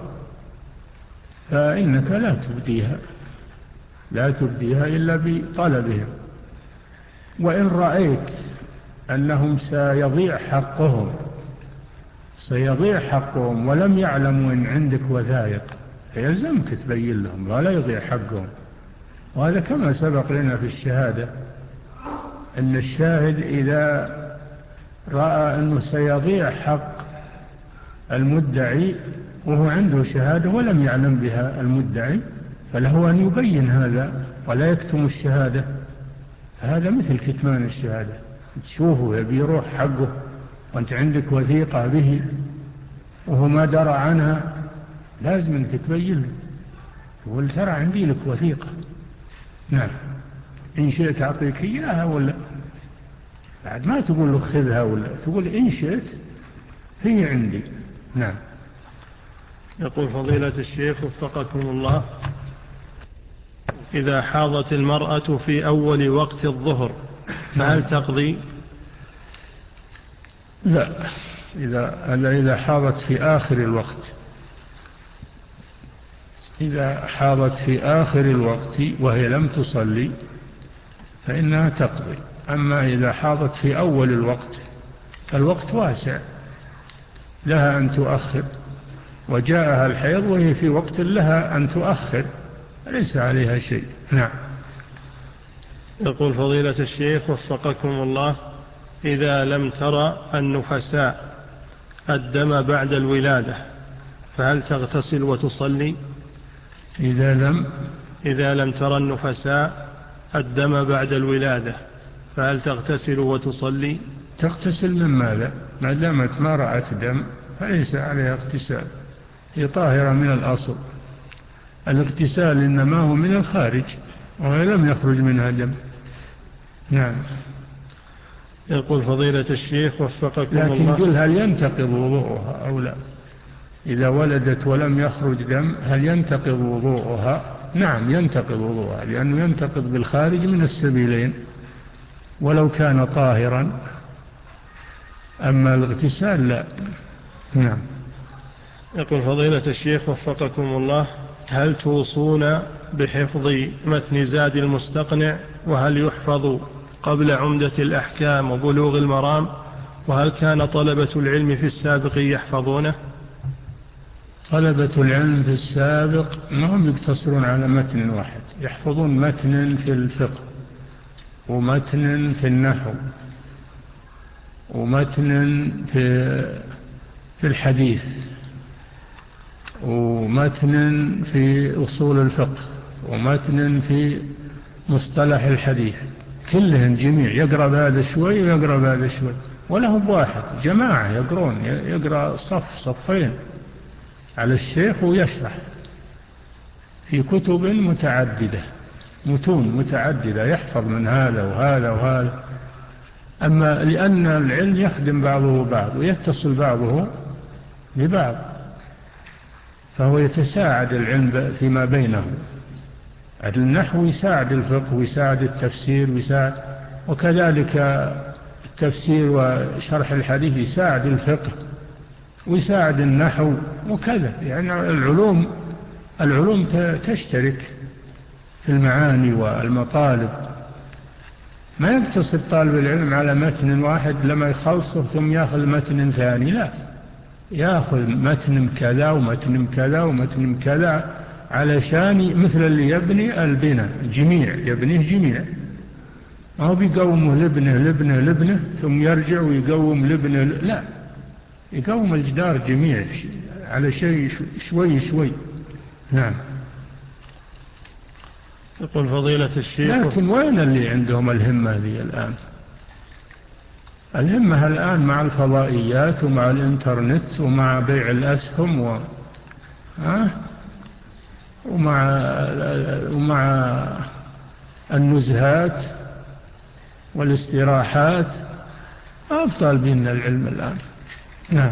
فإنك لا تبديها لا تبديها إلا بطلبهم. وإن رأيت أنهم سيضيع حقهم سيضيع حقهم ولم يعلموا أن عندك وثائق فيلزمك تبين لهم ولا يضيع حقهم. وهذا كما سبق لنا في الشهادة، أن الشاهد إذا رأى أنه سيضيع حق المدعي وهو عنده شهادة ولم يعلم بها المدعي فله أن يبين هذا ولا يكتم الشهادة. هذا مثل كتمان الشهادة، تشوفه يبي يروح حقه وأنت عندك وثيقة به وهو ما درى عنها، لازم أنك تبين له. يقول ترى عندي لك وثيقة. نعم، إن شئت أعطيك إياها ولا بعد ما تقول له خذها، ولا تقول إن شئت هي عندي. نعم. يقول فضيلة الشيخ وفقكم الله: إذا حاضت المرأة في أول وقت الظهر فهل تقضي؟ لا، إذا إذا حاضت في آخر الوقت، إذا حاضت في آخر الوقت وهي لم تصلي فإنها تقضي. أما إذا حاضت في أول الوقت فالوقت واسع، لها أن تؤخر، وجاءها الحيض وهي في وقت لها أن تؤخر، ليس عليها شيء. نعم. يقول فضيلة الشيخ وفقكم الله: إذا لم ترى النفساء الدم بعد الولادة فهل تغتسل وتصلي؟ إذا لم إذا لم ترى النفساء الدم بعد الولادة فهل تغتسل وتصلي؟ تغتسل من ماذا؟ ما دامت ما رأت دم فليس عليها اغتسال، هي طاهرة من الأصل. الاغتسال إنما هو من الخارج وهي لم يخرج منها دم. نعم. يقول فضيلة الشيخ وفقكم لكن الله: قل هل ينتقض وضوءها أو لا؟ إذا ولدت ولم يخرج دم هل ينتقض وضوءها؟ نعم ينتقض وضوءها، لأنه ينتقض بالخارج من السبيلين ولو كان طاهرا، أما الاغتسال لا. نعم. يقول فضيلة الشيخ وفقكم الله: هل توصون بحفظ متن زاد المستقنع، وهل يحفظ قبل عمدة الأحكام وبلوغ المرام، وهل كان طلبة العلم في السابق يحفظونه؟ طلبة العلم في السابق ما هم يقتصرون على متن واحد، يحفظون متن في الفقه، ومتن في النحو، ومتن في في الحديث، ومتن في أصول الفقه، ومتن في مصطلح الحديث، كلهم جميع يقرأ بهذا شوي ويقرأ بهذا شوي، ولهم واحد جماعة يقرون، يقرأ صف صفين على الشيخ ويشرح في كتب متعددة، متون متعددة، يحفظ من هذا وهذا وهذا. أما لأن العلم يخدم بعضه بعض ويتصل بعضه ببعض، فهو يتساعد العلم فيما بينه. النحو يساعد الفقه ويساعد التفسير ويساعد، وكذلك التفسير وشرح الحديث يساعد الفقه ويساعد النحو، وكذا. يعني العلوم العلوم تشترك في المعاني والمطالب. ما يقتصر طالب العلم على متن واحد لما يخلصه ثم يأخذ متن ثاني، لا، يأخذ متن كذا ومتن كذا ومتن كذا، علشان مثل اللي يبني البناء جميع يبنيه جميع، ما هو بيقومه لبنه لبنه لبنه ثم يرجع ويقوم لبنه، لا، يقوم الجدار جميع على شيء شوي شوي. نعم. يقول فضيلة الشيخ: لكن وين اللي عندهم الهمة ذي الآن؟ الهمة الآن مع الفضائيات ومع الإنترنت ومع بيع الأسهم و... ها؟ ومع ومع النزهات والاستراحات، أبطال بنا العلم الآن. نعم.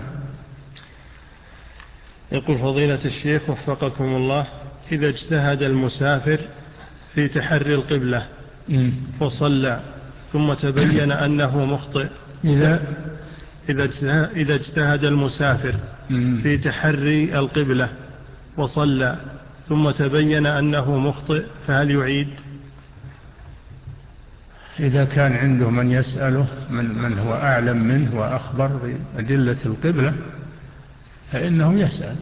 يقول فضيلة الشيخ وفقكم الله: إذا اجتهد المسافر في تحري القبلة وصلى ثم تبين أنه مخطئ، إذا إذا اجتهد المسافر في تحري القبلة وصلى ثم تبين أنه مخطئ فهل يعيد؟ إذا كان عنده من يسأله، من, من هو أعلم منه وأخبر بأدلة القبلة، فإنه يسأل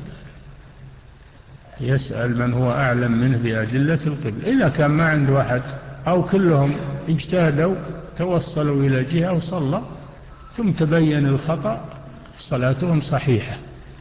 يسأل من هو أعلم منه بأدلة القبلة. إذا كان ما عنده أحد أو كلهم اجتهدوا توصلوا إلى جهة وصلى ثم تبين الخطأ، صلاتهم صحيحة.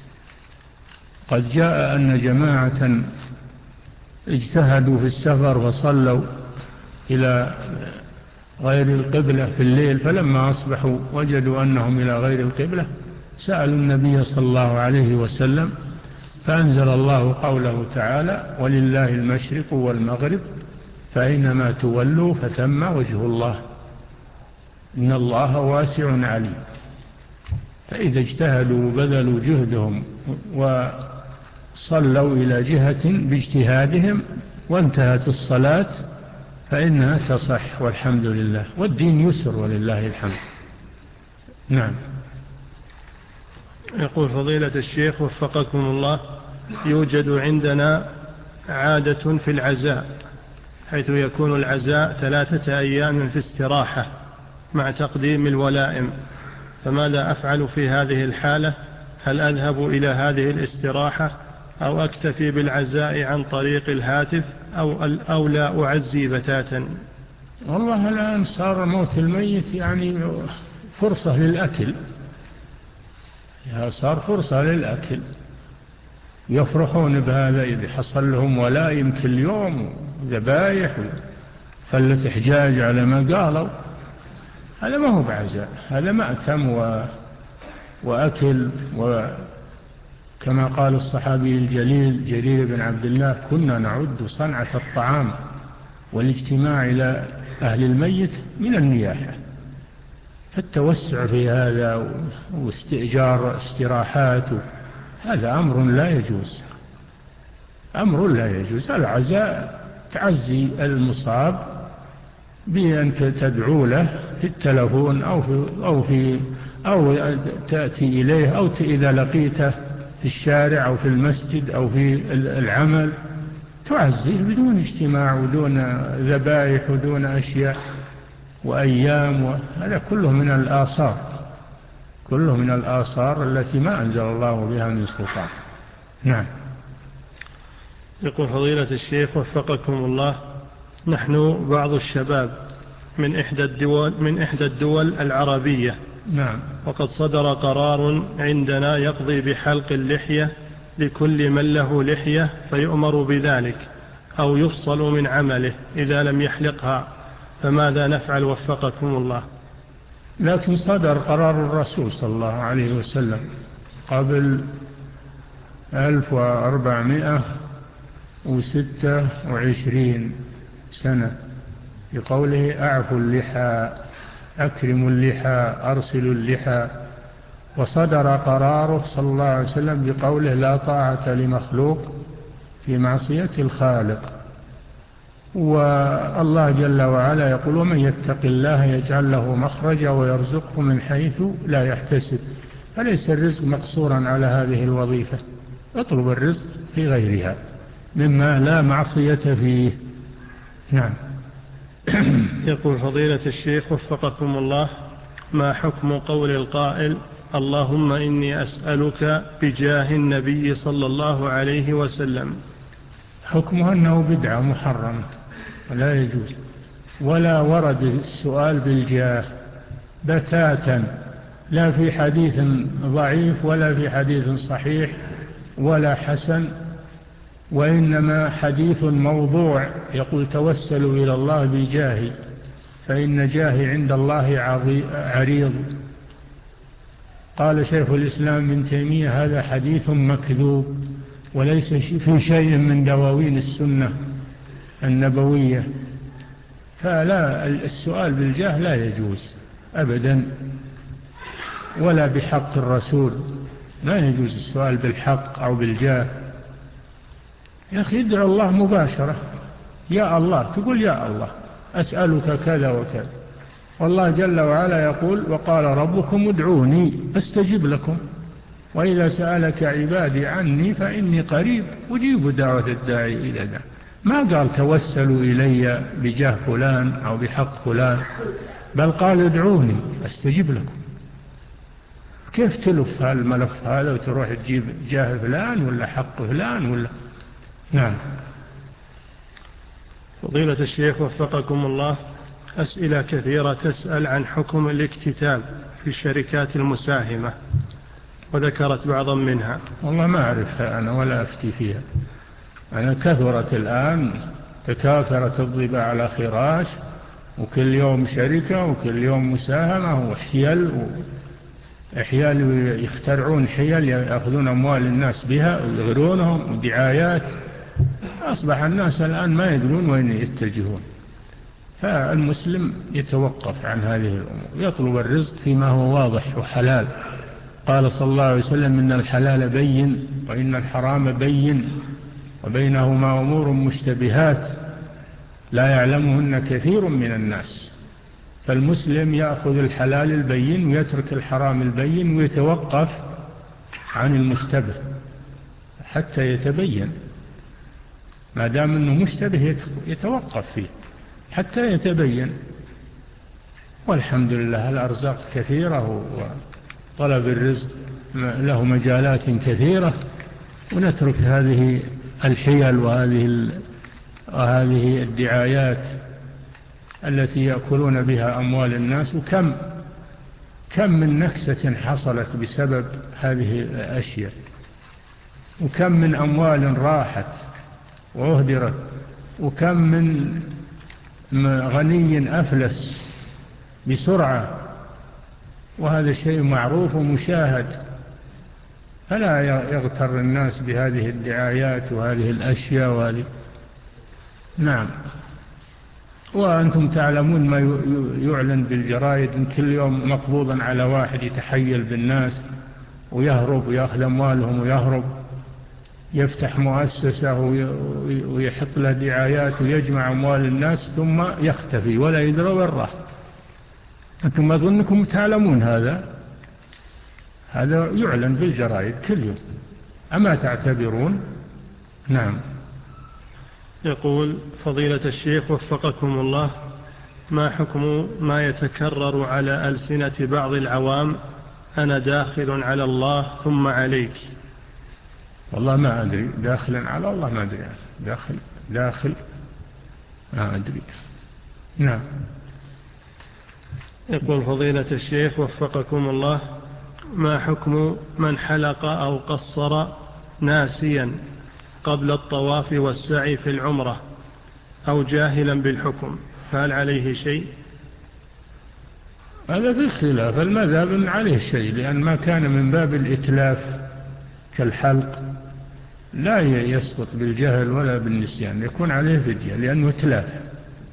قد جاء أن جماعة اجتهدوا في السفر فصلوا إلى غير القبلة في الليل، فلما أصبحوا وجدوا أنهم إلى غير القبلة سألوا النبي صلى الله عليه وسلم فأنزل الله قوله تعالى ولله المشرق والمغرب فأينما تولوا فثم وجه الله إن الله واسع عليم. فإذا اجتهدوا وبذلوا جهدهم وصلوا إلى جهة باجتهادهم وانتهت الصلاة فإنها تصح والحمد لله، والدين يسر ولله الحمد. نعم. يقول فضيلة الشيخ وفقكم الله، يوجد عندنا عادة في العزاء حيث يكون العزاء ثلاثة أيام في استراحة مع تقديم الولائم، فماذا أفعل في هذه الحالة؟ هل أذهب إلى هذه الاستراحة أو أكتفي بالعزاء عن طريق الهاتف أو, أو لا أعزي بتاتا؟ والله الآن صار موت الميت يعني فرصة للأكل، صار فرصة للأكل، يفرحون بهذا إذا حصل لهم ولائم كل يوم ذبايح فلة حجاج على ما قالوا. هذا ما هو بعزاء، هذا مأتم و... وأكل. وكما قال الصحابي الجليل جرير بن عبد الله كنا نعد صنعة الطعام والاجتماع إلى أهل الميت من النياحة. فالتوسع في هذا واستئجار استراحات هذا أمر لا يجوز، أمر لا يجوز. العزاء تعزي المصاب بأن تدعو له في التلفون أو في, أو في أو تأتي إليه أو إذا لقيته في الشارع أو في المسجد أو في العمل تعزيه بدون اجتماع ودون ذبائح ودون أشياء وأيام. هذا كله من الآثار، كله من الآثار التي ما أنزل الله بها من سلطان. نعم. يقول فضيلة الشيخ وفقكم الله، نحن بعض الشباب من إحدى الدول, من إحدى الدول العربية. نعم. وقد صدر قرار عندنا يقضي بحلق اللحية لكل من له لحية فيؤمر بذلك أو يفصل من عمله إذا لم يحلقها، فماذا نفعل وفقكم الله؟ لكن صدر قرار الرسول صلى الله عليه وسلم قبل ألف وأربعمائة وستة وعشرين سنة بقوله أعفوا اللحى أكرموا اللحى أرسلوا اللحى. وصدر قراره صلى الله عليه وسلم بقوله لا طاعة لمخلوق في معصية الخالق. والله جل وعلا يقول ومن يتق الله يجعل له مخرجا ويرزقه من حيث لا يحتسب. فليس الرزق مقصورا على هذه الوظيفة، اطلب الرزق في غيرها مما لا معصية فيه. نعم. يقول فضيلة الشيخ وفقكم الله، ما حكم قول القائل اللهم إني أسألك بجاه النبي صلى الله عليه وسلم؟ حكمه أنه بدعة محرمة ولا يجوز، ولا ورد السؤال بالجاه بتاتا، لا في حديث ضعيف ولا في حديث صحيح ولا حسن، وإنما حديث موضوع يقول توسلوا إلى الله بجاهي فإن جاهي عند الله عريض. قال شيخ الإسلام ابن تيمية هذا حديث مكذوب وليس في شيء من دواوين السنة النبوية. فلا السؤال بالجاه لا يجوز أبدا، ولا بحق الرسول لا يجوز السؤال بالحق أو بالجاه. يا أخي ادعو الله مباشرة، يا الله تقول يا الله أسألك كذا وكذا، والله جل وعلا يقول وقال ربكم ادعوني أستجب لكم وإذا سألك عبادي عني فإني قريب أجيب دعوة الداعي إلى دعوة. ما قال توسلوا إلي بجاه فلان أو بحق فلان، بل قال ادعوني أستجب لكم. كيف تلف هالملف هذا وتروح تجيب جاه فلان ولا حق فلان ولا؟ نعم. فضيلة الشيخ وفقكم الله، أسئلة كثيرة تسأل عن حكم الاكتتاب في الشركات المساهمة وذكرت بعضا منها. والله ما أعرفها أنا ولا أفتي فيها. أنا كثرت الآن تكاثرت الضباع على خراش، وكل يوم شركة وكل يوم مساهمة واحتيال و... حيال يخترعون حيل يأخذون أموال الناس بها ويغرونهم ودعايات. أصبح الناس الآن ما يدرون وين يتجهون. فالمسلم يتوقف عن هذه الأمور، يطلب الرزق فيما هو واضح وحلال. قال صلى الله عليه وسلم: إن الحلال بين وإن الحرام بين وبينهما أمور مشتبهات لا يعلمهن كثير من الناس. فالمسلم يأخذ الحلال البين ويترك الحرام البين ويتوقف عن المشتبه حتى يتبين. ما دام أنه مشتبه يتوقف فيه حتى يتبين. والحمد لله الأرزاق كثيرة وطلب الرزق له مجالات كثيرة، ونترك هذه الحيل وهذه وهذه الدعايات التي يأكلون بها أموال الناس. وكم كم من نكسة حصلت بسبب هذه الأشياء، وكم من أموال راحت وأهدرت، وكم من غني أفلس بسرعة، وهذا شيء معروف ومشاهد. فلا يغتر الناس بهذه الدعايات وهذه الأشياء وهذه. نعم. وأنتم تعلمون ما يعلن بالجرائد إن كل يوم مقبوضا على واحد يتحيل بالناس ويهرب ويأخذ أموالهم ويهرب، يفتح مؤسسة ويحط له دعايات ويجمع أموال الناس ثم يختفي ولا يدرى وين راح. أنتم أظنكم تعلمون هذا، هذا يعلن بالجرائد كل يوم، أما تعتبرون؟ نعم. يقول: فضيلة الشيخ وفقكم الله، ما حكم ما يتكرر على ألسنة بعض العوام: أنا داخل على الله ثم عليك؟ والله ما أدري، داخل على الله ما أدري، داخل داخل ما أدري. نعم. يقول: فضيلة الشيخ وفقكم الله، ما حكم من حلق أو قصر ناسيا قبل الطواف والسعي في العمرة أو جاهلا بالحكم، فهل عليه شيء؟ هذا في خلاف المذهب عليه شيء، لأن ما كان من باب الإتلاف كالحلق لا يسقط بالجهل ولا بالنسيان، يكون عليه فدية لأنه إتلاف.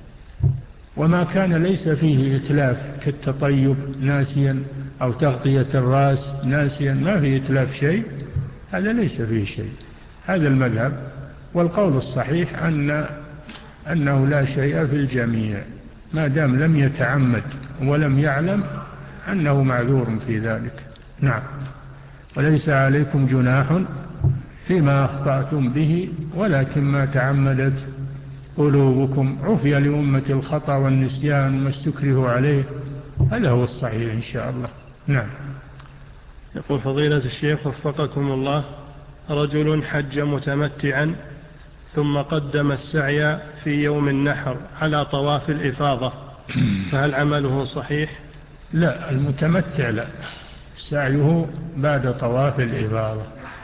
وما كان ليس فيه إتلاف كالتطيب ناسيا أو تغطية الرأس ناسيا، ما فيه إتلاف شيء، هذا ليس فيه شيء. هذا المذهب. والقول الصحيح أن أنه لا شيء في الجميع ما دام لم يتعمد ولم يعلم أنه معذور في ذلك. نعم. وليس عليكم جناح فيما أخطأتم به ولكن ما تعمدت قلوبكم، عفي لأمة الخطأ والنسيان ما استكره عليه. هذا هو الصحيح إن شاء الله. نعم. يقول: فضيلة الشيخ وفقكم الله، رجل حج متمتعا ثم قدم السعي في يوم النحر على طواف الإفاضة، فهل عمله صحيح؟ لا، المتمتع لا، سعيه بعد طواف الإفاضة.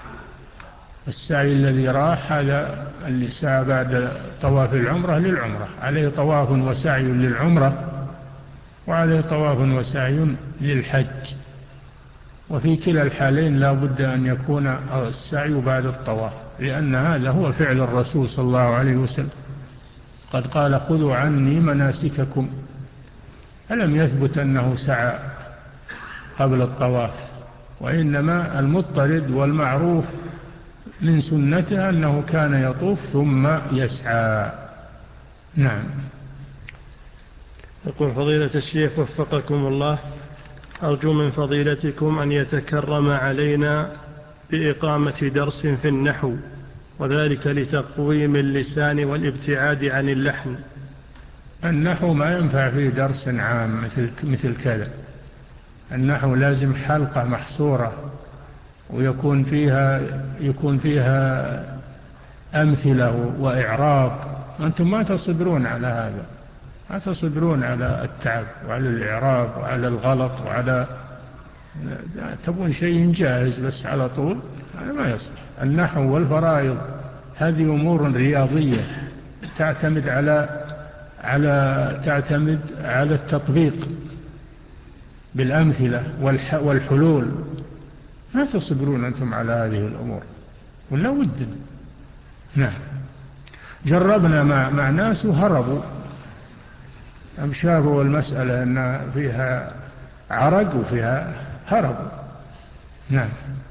السعي الذي راح هذا اللي سعى بعد طواف العمرة للعمرة، عليه طواف وسعي للعمرة وعليه طواف وسعي للحج، وفي كلا الحالين لا بد أن يكون السعي بعد الطواف، لأن هذا هو فعل الرسول صلى الله عليه وسلم، قد قال: خذوا عني مناسككم. ألم يثبت أنه سعى قبل الطواف، وإنما المضطرد والمعروف من سنته أنه كان يطوف ثم يسعى. نعم. يقول: فضيلة الشيخ وفقكم الله، أرجو من فضيلتكم أن يتكرم علينا بإقامة درس في النحو، وذلك لتقويم اللسان والابتعاد عن اللحن. النحو ما ينفع فيه درس عام مثل, مثل كذا. النحو لازم حلقة محصورة ويكون فيها يكون فيها أمثلة وإعراب. أنتم ما تصبرون على هذا، ما تصبرون على التعب وعلى الإعراب وعلى الغلط وعلى تبون شيء جاهز بس على طول، هذا ما يصلح. النحو والفرائض هذه أمور رياضية تعتمد على على تعتمد على التطبيق، بالأمثلة والحلول. ما تصبرون أنتم على هذه الأمور ولا ود. نعم. جربنا مع, مع ناس وهربوا، أم شافوا المسألة أن فيها عرق وفيها هربوا. نعم.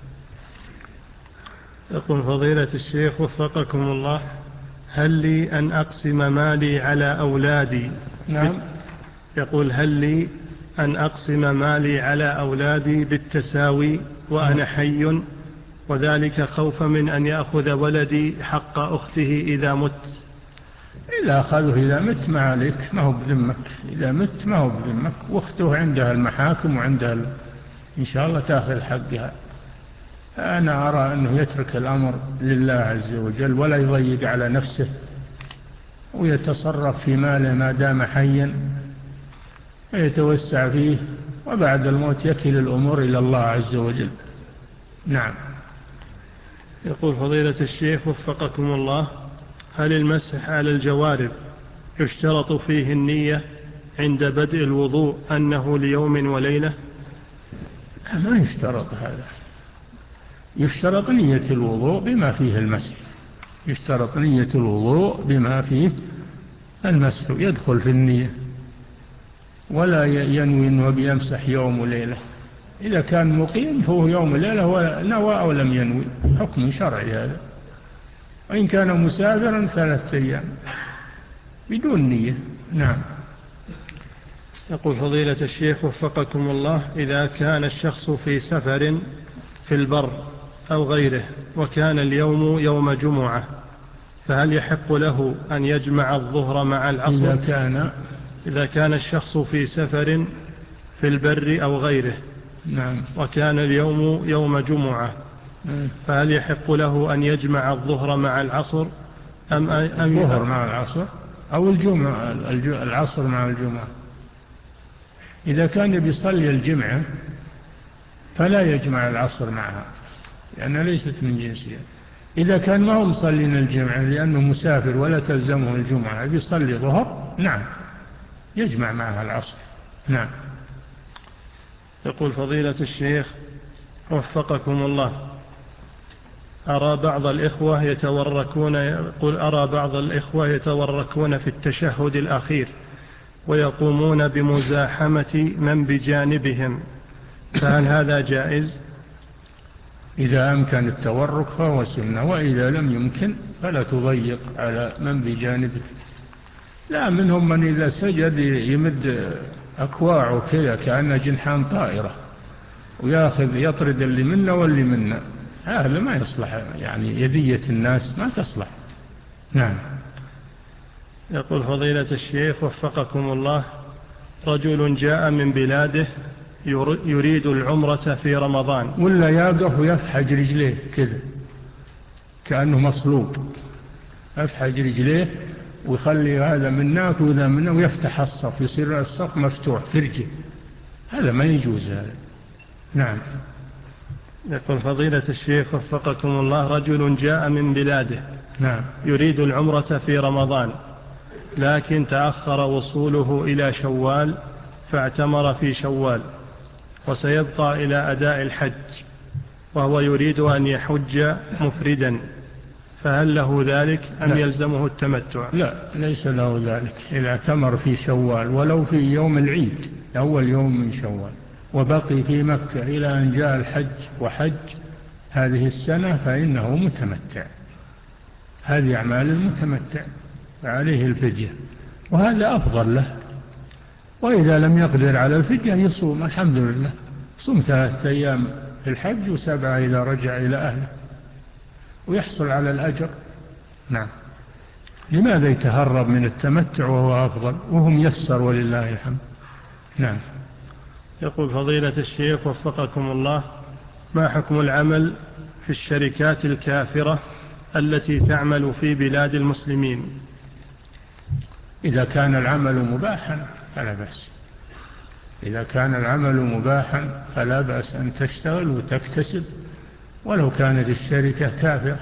يقول فضيلة الشيخ وفقكم الله: هل لي أن أقسم مالي على أولادي؟ نعم. يقول: هل لي أن أقسم مالي على أولادي بالتساوي وأنا حي، وذلك خوفا من أن يأخذ ولدي حق أخته إذا مت؟ إذا أخذه إذا مت ما عليك، ما هو بذمك. إذا مت ما هو بذمك، واخته عندها المحاكم وعندها ال... إن شاء الله تأخذ حقها. أنا أرى أنه يترك الأمر لله عز وجل ولا يضيق على نفسه، ويتصرف في ماله ما دام حيا ويتوسع فيه، وبعد الموت يكل الأمور إلى الله عز وجل. نعم. يقول فضيلة الشيخ وفقكم الله: هل المسح على الجوارب يشترط فيه النية عند بدء الوضوء أنه ليوم وليلة؟ ما يشترط هذا. يشترط نية الوضوء بما فيه المسح. يشترط نية الوضوء بما فيه المسح، يدخل في النية، ولا ينوي أنه بيمسح يوم وليلة. إذا كان مقيم فهو يوم وليلة ونوى أو لم ينوي، حكم شرعي هذا. وإن كان مسافرا ثلاثة أيام بدون نية. نعم. يقول فضيلة الشيخ وفقكم الله: إذا كان الشخص في سفر في البر أو غيره وكان اليوم يوم جمعة، فهل يحق له أن يجمع الظهر مع العصر؟ إذا كان إذا كان الشخص في سفر في البر أو غيره نعم وكان اليوم يوم جمعة، فهل يحق له أن يجمع الظهر مع العصر أم أم الظهر مع العصر أو الجمعة العصر مع الجمعة؟ إذا كان بيصلي الجمعة فلا يجمع العصر معها لأنها ليست من جنسها. إذا كان ما هو مصلين الجمعة لأنه مسافر ولا تلزمه الجمعة بيصلي ظهر، نعم يجمع معها العصر. نعم. يقول فضيلة الشيخ وفقكم الله: أرى بعض الإخوة يتوركون يقول أرى بعض الإخوة يتوركون في التشهد الأخير ويقومون بمزاحمة من بجانبهم، فهل هذا جائز؟ إذا أمكن التورك فهو سنة، وإذا لم يمكن فلا تضيق على من بجانبك. لا، منهم من إذا سجد يمد أكواعه كذا كأنه جنحان طائرة وياخذ يطرد اللي منا واللي منا، هذا ما يصلح، يعني يذية الناس ما تصلح. نعم. يقول فضيلة الشيخ وفقكم الله: رجل جاء من بلاده يريد العمرة في رمضان، ولا يقف ويفحج رجليه كذا كأنه مصلوب، يفحج رجليه ويخلي هذا من هناك وذا من هنا ويفتح الصف، يصير الصف مفتوح في رجله، هذا ما يجوز هذا. نعم. يقول فضيلة الشيخ وفقكم الله: رجل جاء من بلاده نعم يريد العمرة في رمضان، لكن تأخر وصوله إلى شوال فاعتمر في شوال وسيبقى إلى أداء الحج، وهو يريد أن يحج مفردا، فهل له ذلك أم لا. يلزمه التمتع؟ لا، ليس له ذلك. إذا اعتمر في شوال ولو في يوم العيد أول يوم من شوال وبقي في مكة إلى أن جاء الحج وحج هذه السنة فإنه متمتع. هذه أعمال المتمتع فعليه الفدية، وهذا أفضل له. وإذا لم يقدر على الفدية يصوم، الحمد لله، صوم ثلاثة أيام في الحج وسبعة إذا رجع إلى أهله ويحصل على الأجر. نعم. لماذا يتهرب من التمتع وهو أفضل وهو ميسر ولله الحمد؟ نعم. يقول فضيلة الشيخ وفقكم الله: ما حكم العمل في الشركات الكافرة التي تعمل في بلاد المسلمين؟ إذا كان العمل مباحا فلا بأس. إذا كان العمل مباحا فلا بأس أن تشتغل وتكتسب ولو كانت الشركة كافرة،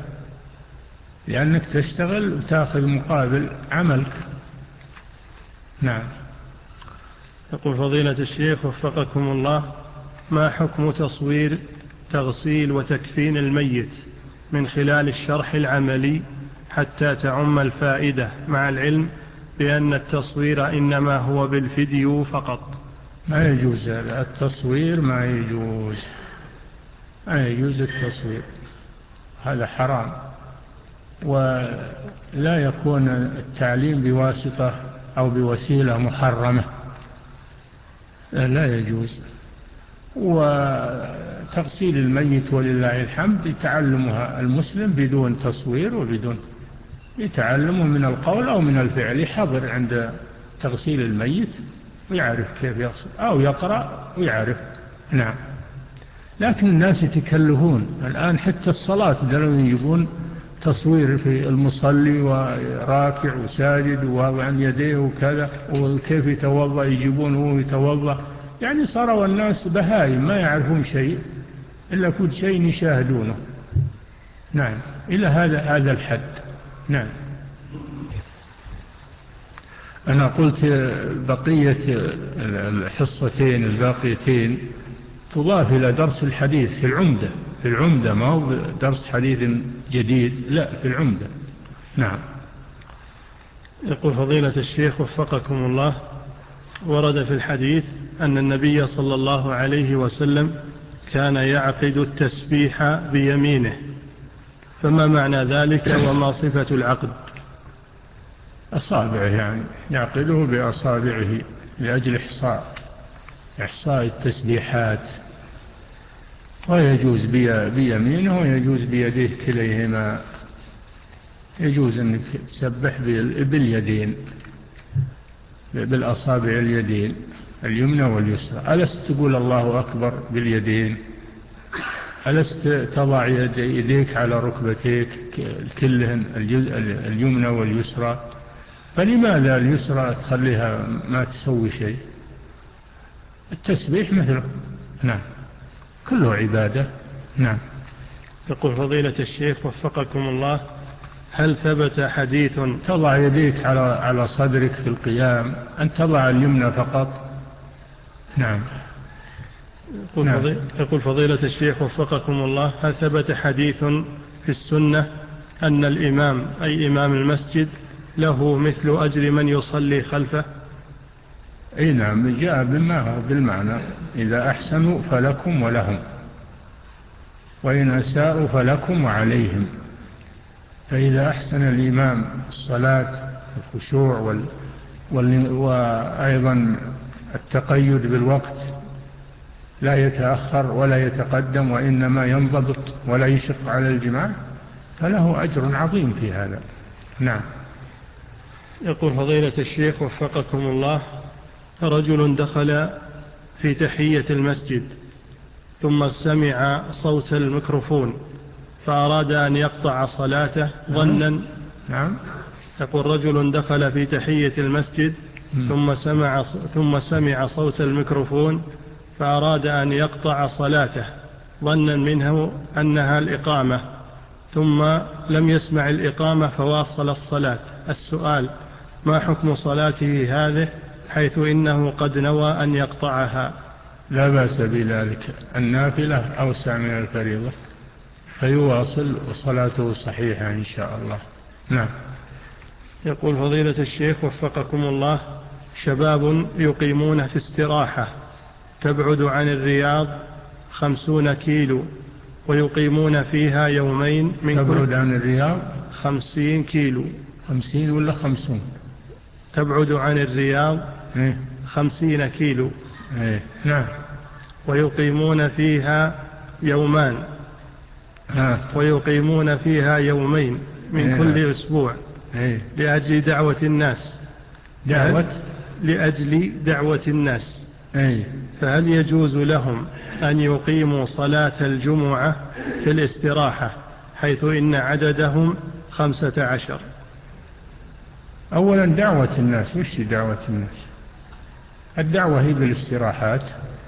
لأنك تشتغل وتأخذ مقابل عملك. نعم. يقول فضيلة الشيخ وفقكم الله، ما حكم تصوير تغسيل وتكفين الميت من خلال الشرح العملي حتى تعم الفائدة، مع العلم بأن التصوير إنما هو بالفيديو فقط؟ ما يجوز هذا التصوير، ما يجوز، ما يجوز التصوير، هذا حرام. ولا يكون التعليم بواسطة أو بوسيلة محرمة، لا يجوز. وتغسيل الميت ولله الحمد يتعلمها المسلم بدون تصوير وبدون، يتعلمه من القول أو من الفعل، يحضر عند تغسيل الميت ويعرف كيف يغسل، أو يقرأ ويعرف. نعم. لكن الناس يتكلفون الآن، حتى الصلاة دلوا يجيبون تصوير في المصلي وراكع وساجد وواضع عن يديه وكذا، وكيف يتوضأ يجيبونه يتوضأ. يعني صاروا الناس بهايم ما يعرفون شيء إلا كل شيء يشاهدونه. نعم، إلى هذا هذا الحد. نعم. أنا قلت بقية الحصتين الباقيتين تضاف إلى درس الحديث في العمدة، في العمدة، ما هو درس حديث جديد، لا، في العمدة. نعم. يقول فضيلة الشيخ وفقكم الله، ورد في الحديث أن النبي صلى الله عليه وسلم كان يعقد التسبيح بيمينه، فما معنى ذلك وما صفة العقد؟ أصابعه، يعني يعقده بأصابعه لأجل إحصاء إحصاء التسبيحات، ويجوز بيمينه ويجوز بيديه كليهما. يجوز أنك تسبح باليدين، بالأصابع اليدين اليمنى واليسرى. ألست تقول الله أكبر باليدين؟ ألست تضع يديك على ركبتيك كلهن اليمنى واليسرى؟ فلماذا اليسرى تخليها ما تسوي شيء؟ التسبيح مثله. نعم، كله عبادة. نعم. يقول فضيلة الشيخ وفقكم الله، هل ثبت حديث تضع يديك على على صدرك في القيام، أن تضع اليمنى فقط؟ نعم. يقول, نعم. فضي... يقول فضيلة الشيخ وفقكم الله، هل ثبت حديث في السنة أن الإمام أي إمام المسجد له مثل أجر من يصلي خلفه؟ أي نعم، جاء بما هو بالمعنى، إذا أحسنوا فلكم ولهم، وإن أساءوا فلكم وعليهم. فإذا أحسن الإمام الصلاة الخشوع وال... وال... وأيضا التقيد بالوقت، لا يتأخر ولا يتقدم وإنما ينضبط ولا يشق على الجماعة، فله أجر عظيم في هذا. نعم. يقول فضيلة الشيخ وفقكم الله، رجل دخل في تحية المسجد ثم سمع صوت الميكروفون فأراد أن يقطع صلاته ظنا. نعم. يقول رجل دخل في تحية المسجد ثم سمع ثم سمع صوت الميكروفون فأراد أن يقطع صلاته ظنا منه أنها الإقامة، ثم لم يسمع الإقامة فواصل الصلاة. السؤال: ما حكم صلاته هذه حيث إنه قد نوى أن يقطعها؟ لا بأس بذلك، النافلة أوسع من الفريضة، فيواصل وصلاته صحيحة إن شاء الله. نعم. يقول فضيلة الشيخ وفقكم الله، شباب يقيمون في استراحة تبعد عن الرياض خمسون كيلو ويقيمون فيها يومين من تبعد كل عن الرياض خمسين كيلو. خمسين ولا خمسون؟ تبعد عن الرياض إيه؟ خمسين كيلو. إيه؟ نعم. ويقيمون فيها يومان ها. ويقيمون فيها يومين من إيه؟ كل أسبوع. إيه؟ لأجل دعوة الناس. دعوة لأجل دعوة الناس. أي. فهل يجوز لهم أن يقيموا صلاة الجمعة في الاستراحة حيث إن عددهم خمسة عشر؟ أولا دعوة الناس، وش دعوة الناس؟ الدعوة هي بالاستراحات.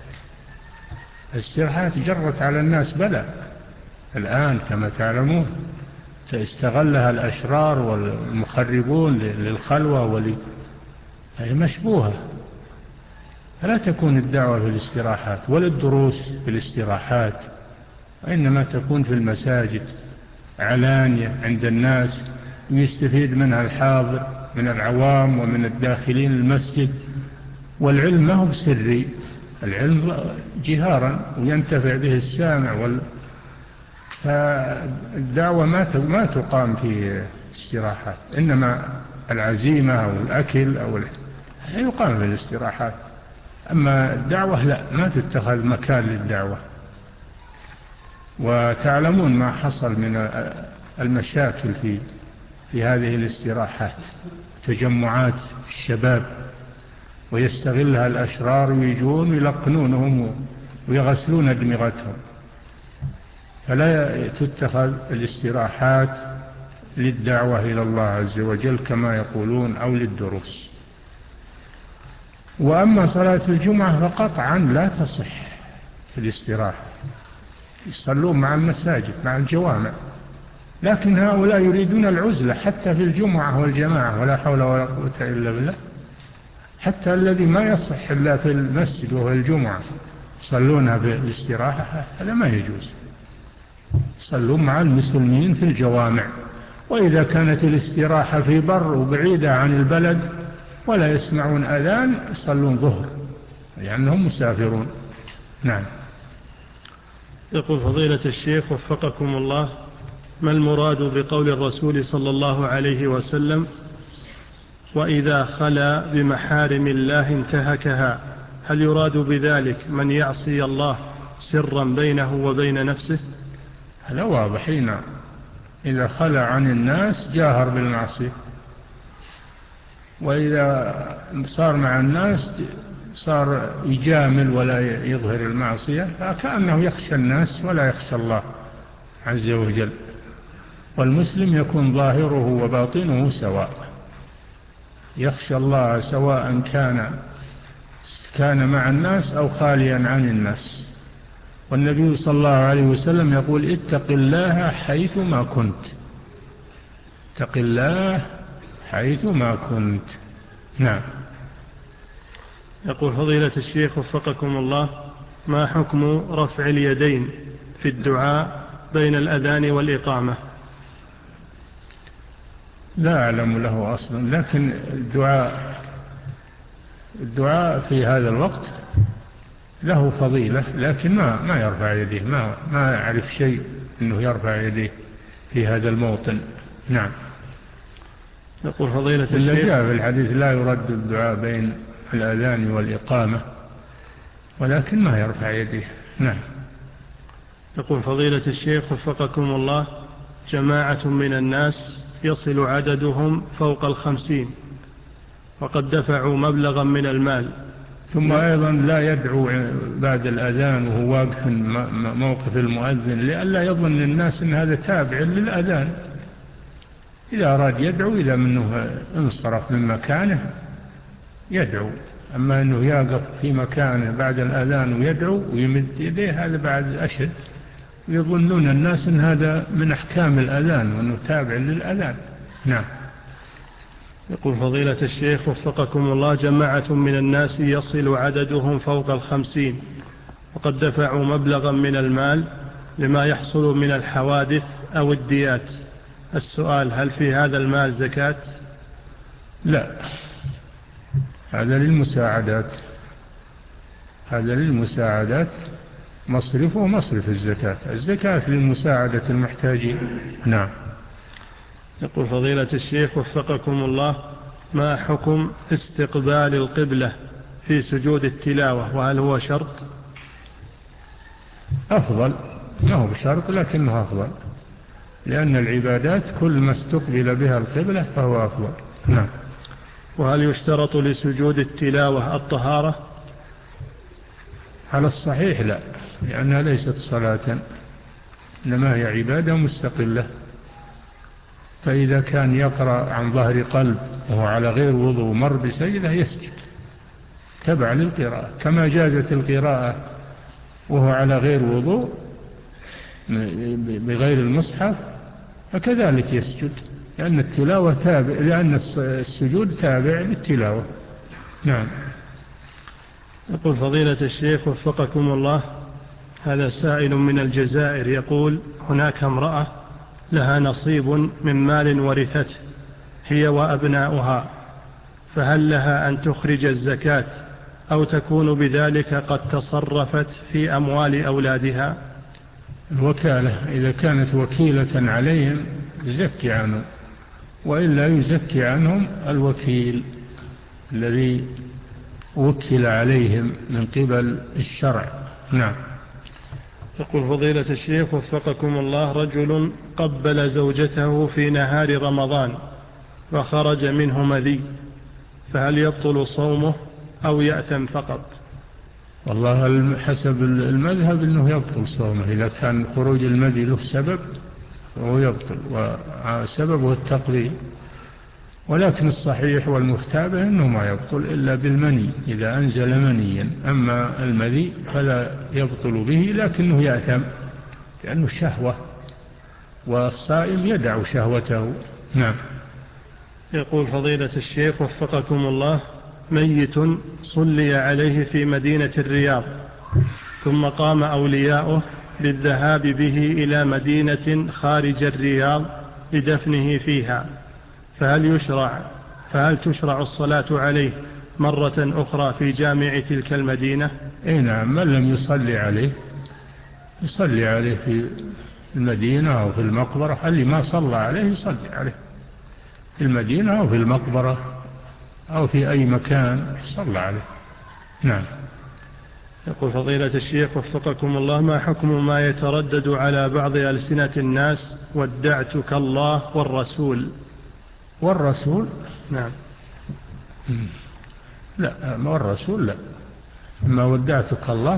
الاستراحات جرت على الناس بلى الآن كما تعلمون، استغلها الأشرار والمخربون للخلوة ولي، هي مشبوهة. فلا تكون الدعوة في الاستراحات ولا الدروس في الاستراحات، وإنما تكون في المساجد علانية عند الناس يستفيد منها الحاضر من العوام ومن الداخلين المسجد. والعلم ما هو سري، العلم جهارا وينتفع به السامع وال... فالدعوة ما تقام في استراحات، إنما العزيمة أو الأكل أو ال... يقام في الاستراحات. أما الدعوة لا، ما تتخذ مكان للدعوة. وتعلمون ما حصل من المشاكل في في هذه الاستراحات، تجمعات الشباب ويستغلها الأشرار ويجون ويلقنونهم ويغسلون أدمغتهم. فلا تتخذ الاستراحات للدعوة إلى الله عز وجل كما يقولون أو للدروس. وأما صلاة الجمعة فقطعا لا تصح في الاستراحة، يصلون مع المساجد مع الجوامع، لكن هؤلاء يريدون العزلة حتى في الجمعة والجماعة، ولا حول ولا قوة إلا بالله. حتى الذي ما يصح إلا في المسجد وهو الجمعة يصلونها في الاستراحة، هذا ما يجوز. يصلون مع المسلمين في الجوامع. وإذا كانت الاستراحة في بر وبعيدة عن البلد ولا يسمعون أذان يصلون ظهر لأنهم مسافرون. نعم. يقول فضيلة الشيخ وفقكم الله: ما المراد بقول الرسول صلى الله عليه وسلم: وإذا خلا بمحارم الله انتهكها؟ هل يراد بذلك من يعصي الله سرا بينه وبين نفسه؟ هذا واضح. هنا إذا خلا عن الناس جاهر بالمعصية، وإذا صار مع الناس صار يجامل ولا يظهر المعصية، فكأنه يخشى الناس ولا يخشى الله عز وجل. والمسلم يكون ظاهره وباطنه سواء، يخشى الله سواء كان كان مع الناس أو خاليا عن الناس. والنبي صلى الله عليه وسلم يقول: اتق الله حيثما كنت، اتق الله حيثما كنت. نعم. يقول فضيلة الشيخ وفقكم الله: ما حكم رفع اليدين في الدعاء بين الأذان والإقامة؟ لا أعلم له أصلا، لكن الدعاء الدعاء في هذا الوقت له فضيلة، لكن ما ما يرفع يديه، ما ما أعرف شيء أنه يرفع يديه في هذا الموطن. نعم. يقول فضيلة الشيخ: جاء في الحديث: لا يرد الدعاء بين الأذان والإقامة، ولكن ما يرفع يديه. نعم. يقول فضيلة الشيخ وفقكم الله: جماعة من الناس يصل عددهم فوق الخمسين وقد دفعوا مبلغا من المال، ثم أيضا لا يدعو بعد الأذان وهو واقف موقف المؤذن، لئلا يظن الناس أن هذا تابع للأذان. إذا أراد يدعو، إذا منه انصرف من مكانه يدعو، أما أنه يقف في مكانه بعد الأذان ويدعو ويمد يديه، هذا بعد أشد، يظنون الناس أن هذا من أحكام الأذان وأنه تابع للأذان. نعم. يقول فضيلة الشيخ وفقكم الله: جماعة من الناس يصل عددهم فوق الخمسين وقد دفعوا مبلغا من المال لما يحصل من الحوادث أو الديات. السؤال: هل في هذا المال زكاة؟ لا، هذا للمساعدات، هذا للمساعدات، مصرفه مصرف الزكاة، الزكاة للمساعدة المحتاجين. نعم. يقول فضيلة الشيخ وفقكم الله: ما حكم استقبال القبلة في سجود التلاوة، وهل هو شرط؟ أفضل، ما هو بشرط لكنه أفضل، لأن العبادات كل ما استقبل بها القبلة فهو أفضل. نعم. وهل يشترط لسجود التلاوة الطهارة؟ على الصحيح لا، لأنها ليست صلاة، إنما هي عبادة مستقلة. فإذا كان يقرأ عن ظهر قلب وهو على غير وضوء مر بسجدة يسجد تبع للقراءة، كما جازت القراءة وهو على غير وضوء بغير المصحف، فكذلك يسجد، لأن التلاوة تابع، لأن السجود تابع للتلاوة. نعم. يقول فضيلة الشيخ وفقكم الله، هذا سائل من الجزائر يقول هناك امرأة لها نصيب من مال ورثته هي وأبناؤها، فهل لها أن تخرج الزكاة أو تكون بذلك قد تصرفت في أموال أولادها؟ الوكالة إذا كانت وكيلة عليهم يزكي عنهم، وإلا يزكي عنهم الوكيل الذي وكل عليهم من قبل الشرع. نعم. يقول فضيلة الشيخ وفقكم الله، رجل قبل زوجته في نهار رمضان وخرج منه مذي، فهل يبطل صومه أو يأثم فقط؟ والله حسب المذهب أنه يبطل صومه، إذا كان خروج المذي له سبب فهو يبطل، وسببه التقليل، ولكن الصحيح والمختابة أنه ما يبطل إلا بالمني إذا أنزل منيا، أما المذي فلا يبطل به لكنه يأثم لأنه شهوة، والصائم يدع شهوته. نعم. يقول فضيلة الشيخ وفقكم الله، ميت صلي عليه في مدينة الرياض ثم قام أولياؤه بالذهاب به إلى مدينة خارج الرياض لدفنه فيها، فهل يشرع فهل تشرع الصلاة عليه مرة أخرى في جامع تلك المدينة؟ إيه نعم، من لم يصلي عليه يصلي عليه في المدينة أو في المقبرة، اللي ما صلى عليه يصلي عليه في المدينة أو في المقبرة أو في أي مكان صلى عليه. نعم. يقول فضيلة الشيخ وفقكم الله، ما حكم ما يتردد على بعض ألسنة الناس ودعتك الله والرسول؟ والرسول نعم. لا، ما والرسول لا، ما ودعتك الله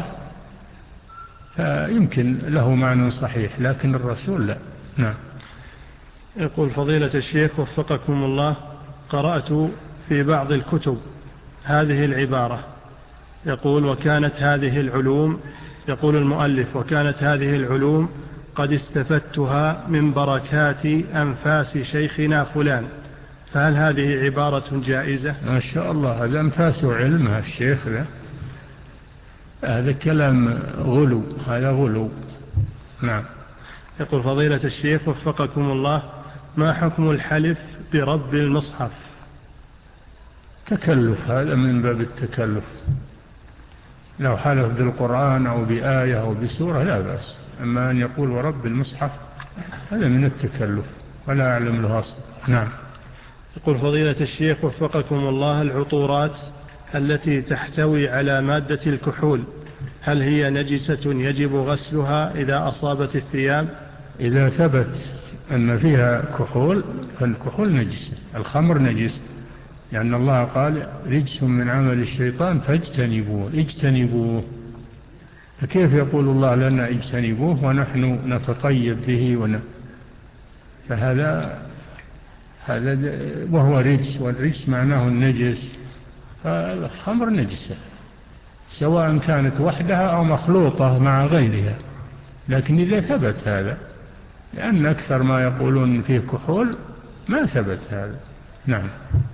فيمكن له معنى صحيح، لكن الرسول لا. نعم. يقول فضيلة الشيخ وفقكم الله، قرأت في بعض الكتب هذه العبارة، يقول وكانت هذه العلوم يقول المؤلف وكانت هذه العلوم قد استفدتها من بركات أنفاس شيخنا فلان، فهل هذه عبارة جائزة؟ ما شاء الله، هذا أنفاس علمها الشيخ ذا، هذا كلام غلو، هذا غلو. نعم. يقول فضيلة الشيخ وفقكم الله، ما حكم الحلف برب المصحف؟ تكلف، هذا من باب التكلف، لو حلف بالقرآن أو بآية أو بسورة لا بأس، أما أن يقول ورب المصحف هذا من التكلف ولا أعلم له أصل. نعم. يقول فضيلة الشيخ وفقكم الله، العطورات التي تحتوي على مادة الكحول هل هي نجسة يجب غسلها إذا أصابت الثياب؟ إذا ثبت أن فيها كحول فالكحول نجس، الخمر نجس، لأن الله قال رجس من عمل الشيطان فاجتنبوه، اجتنبوه، فكيف يقول الله لنا اجتنبوه ونحن نتطيب به ون... فهذا هذا وهو رجس، والرجس معناه النجس، فالخمر نجسة سواء كانت وحدها أو مخلوطة مع غيرها، لكن إذا ثبت هذا، لأن أكثر ما يقولون فيه كحول ما ثبت هذا. نعم.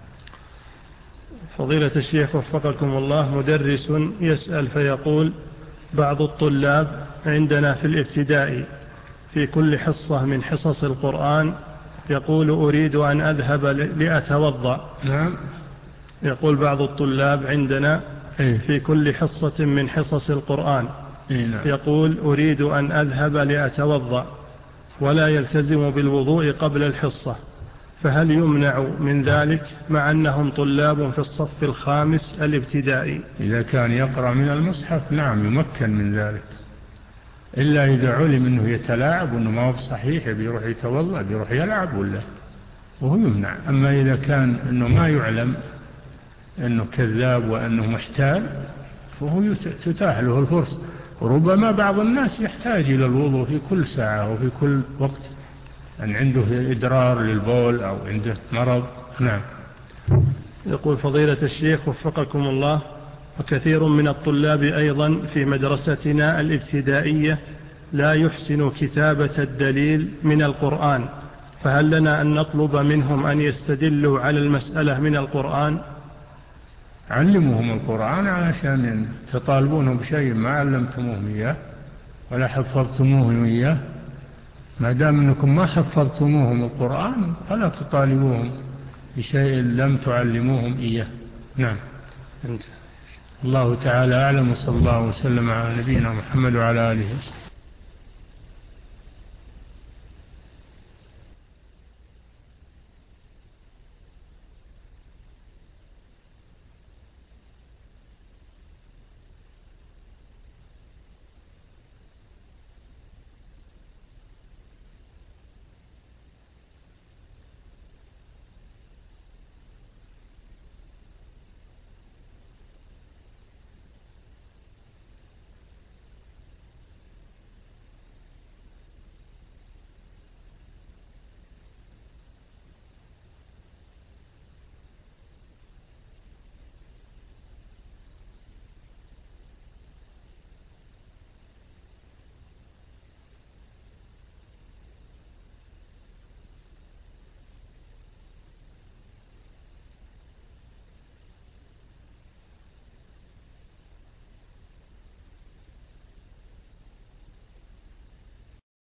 فضيلة الشيخ وفقكم الله، مدرس يسأل فيقول بعض الطلاب عندنا في الابتدائي في كل حصة من حصص القرآن يقول أريد أن أذهب لأتوضأ. نعم. يقول بعض الطلاب عندنا في كل حصة من حصص القرآن يقول أريد أن أذهب لأتوضأ ولا يلتزم بالوضوء قبل الحصة، فهل يمنع من ذلك مع أنهم طلاب في الصف الخامس الابتدائي؟ إذا كان يقرأ من المصحف نعم يمكن من ذلك، إلا إذا علم أنه يتلاعب وأنه ما هو صحيح بيروح يتوضأ بيروح يلعب ولا وهو يمنع. أما إذا كان أنه ما يعلم أنه كذاب وأنه محتال فهو تتاح له الفرصة، وربما بعض الناس يحتاج إلى الوضوء في كل ساعة وفي كل وقت، أن عنده إدرار للبول أو عنده مرض. نعم. يقول فضيلة الشيخ وفقكم الله، وكثير من الطلاب أيضا في مدرستنا الابتدائية لا يحسن كتابة الدليل من القرآن، فهل لنا أن نطلب منهم أن يستدلوا على المسألة من القرآن؟ علموهم القرآن علشان تطالبونهم بشيء ما علمتموهم إياه ولا حفظتموهم إياه. ما دام أنكم ما حفظتموهم القرآن فلا تطالبوهم بشيء لم تعلموهم إياه. نعم. أنت. الله تعالى أعلم، وصلى الله وسلم على نبينا محمد وعلى آله وسلم.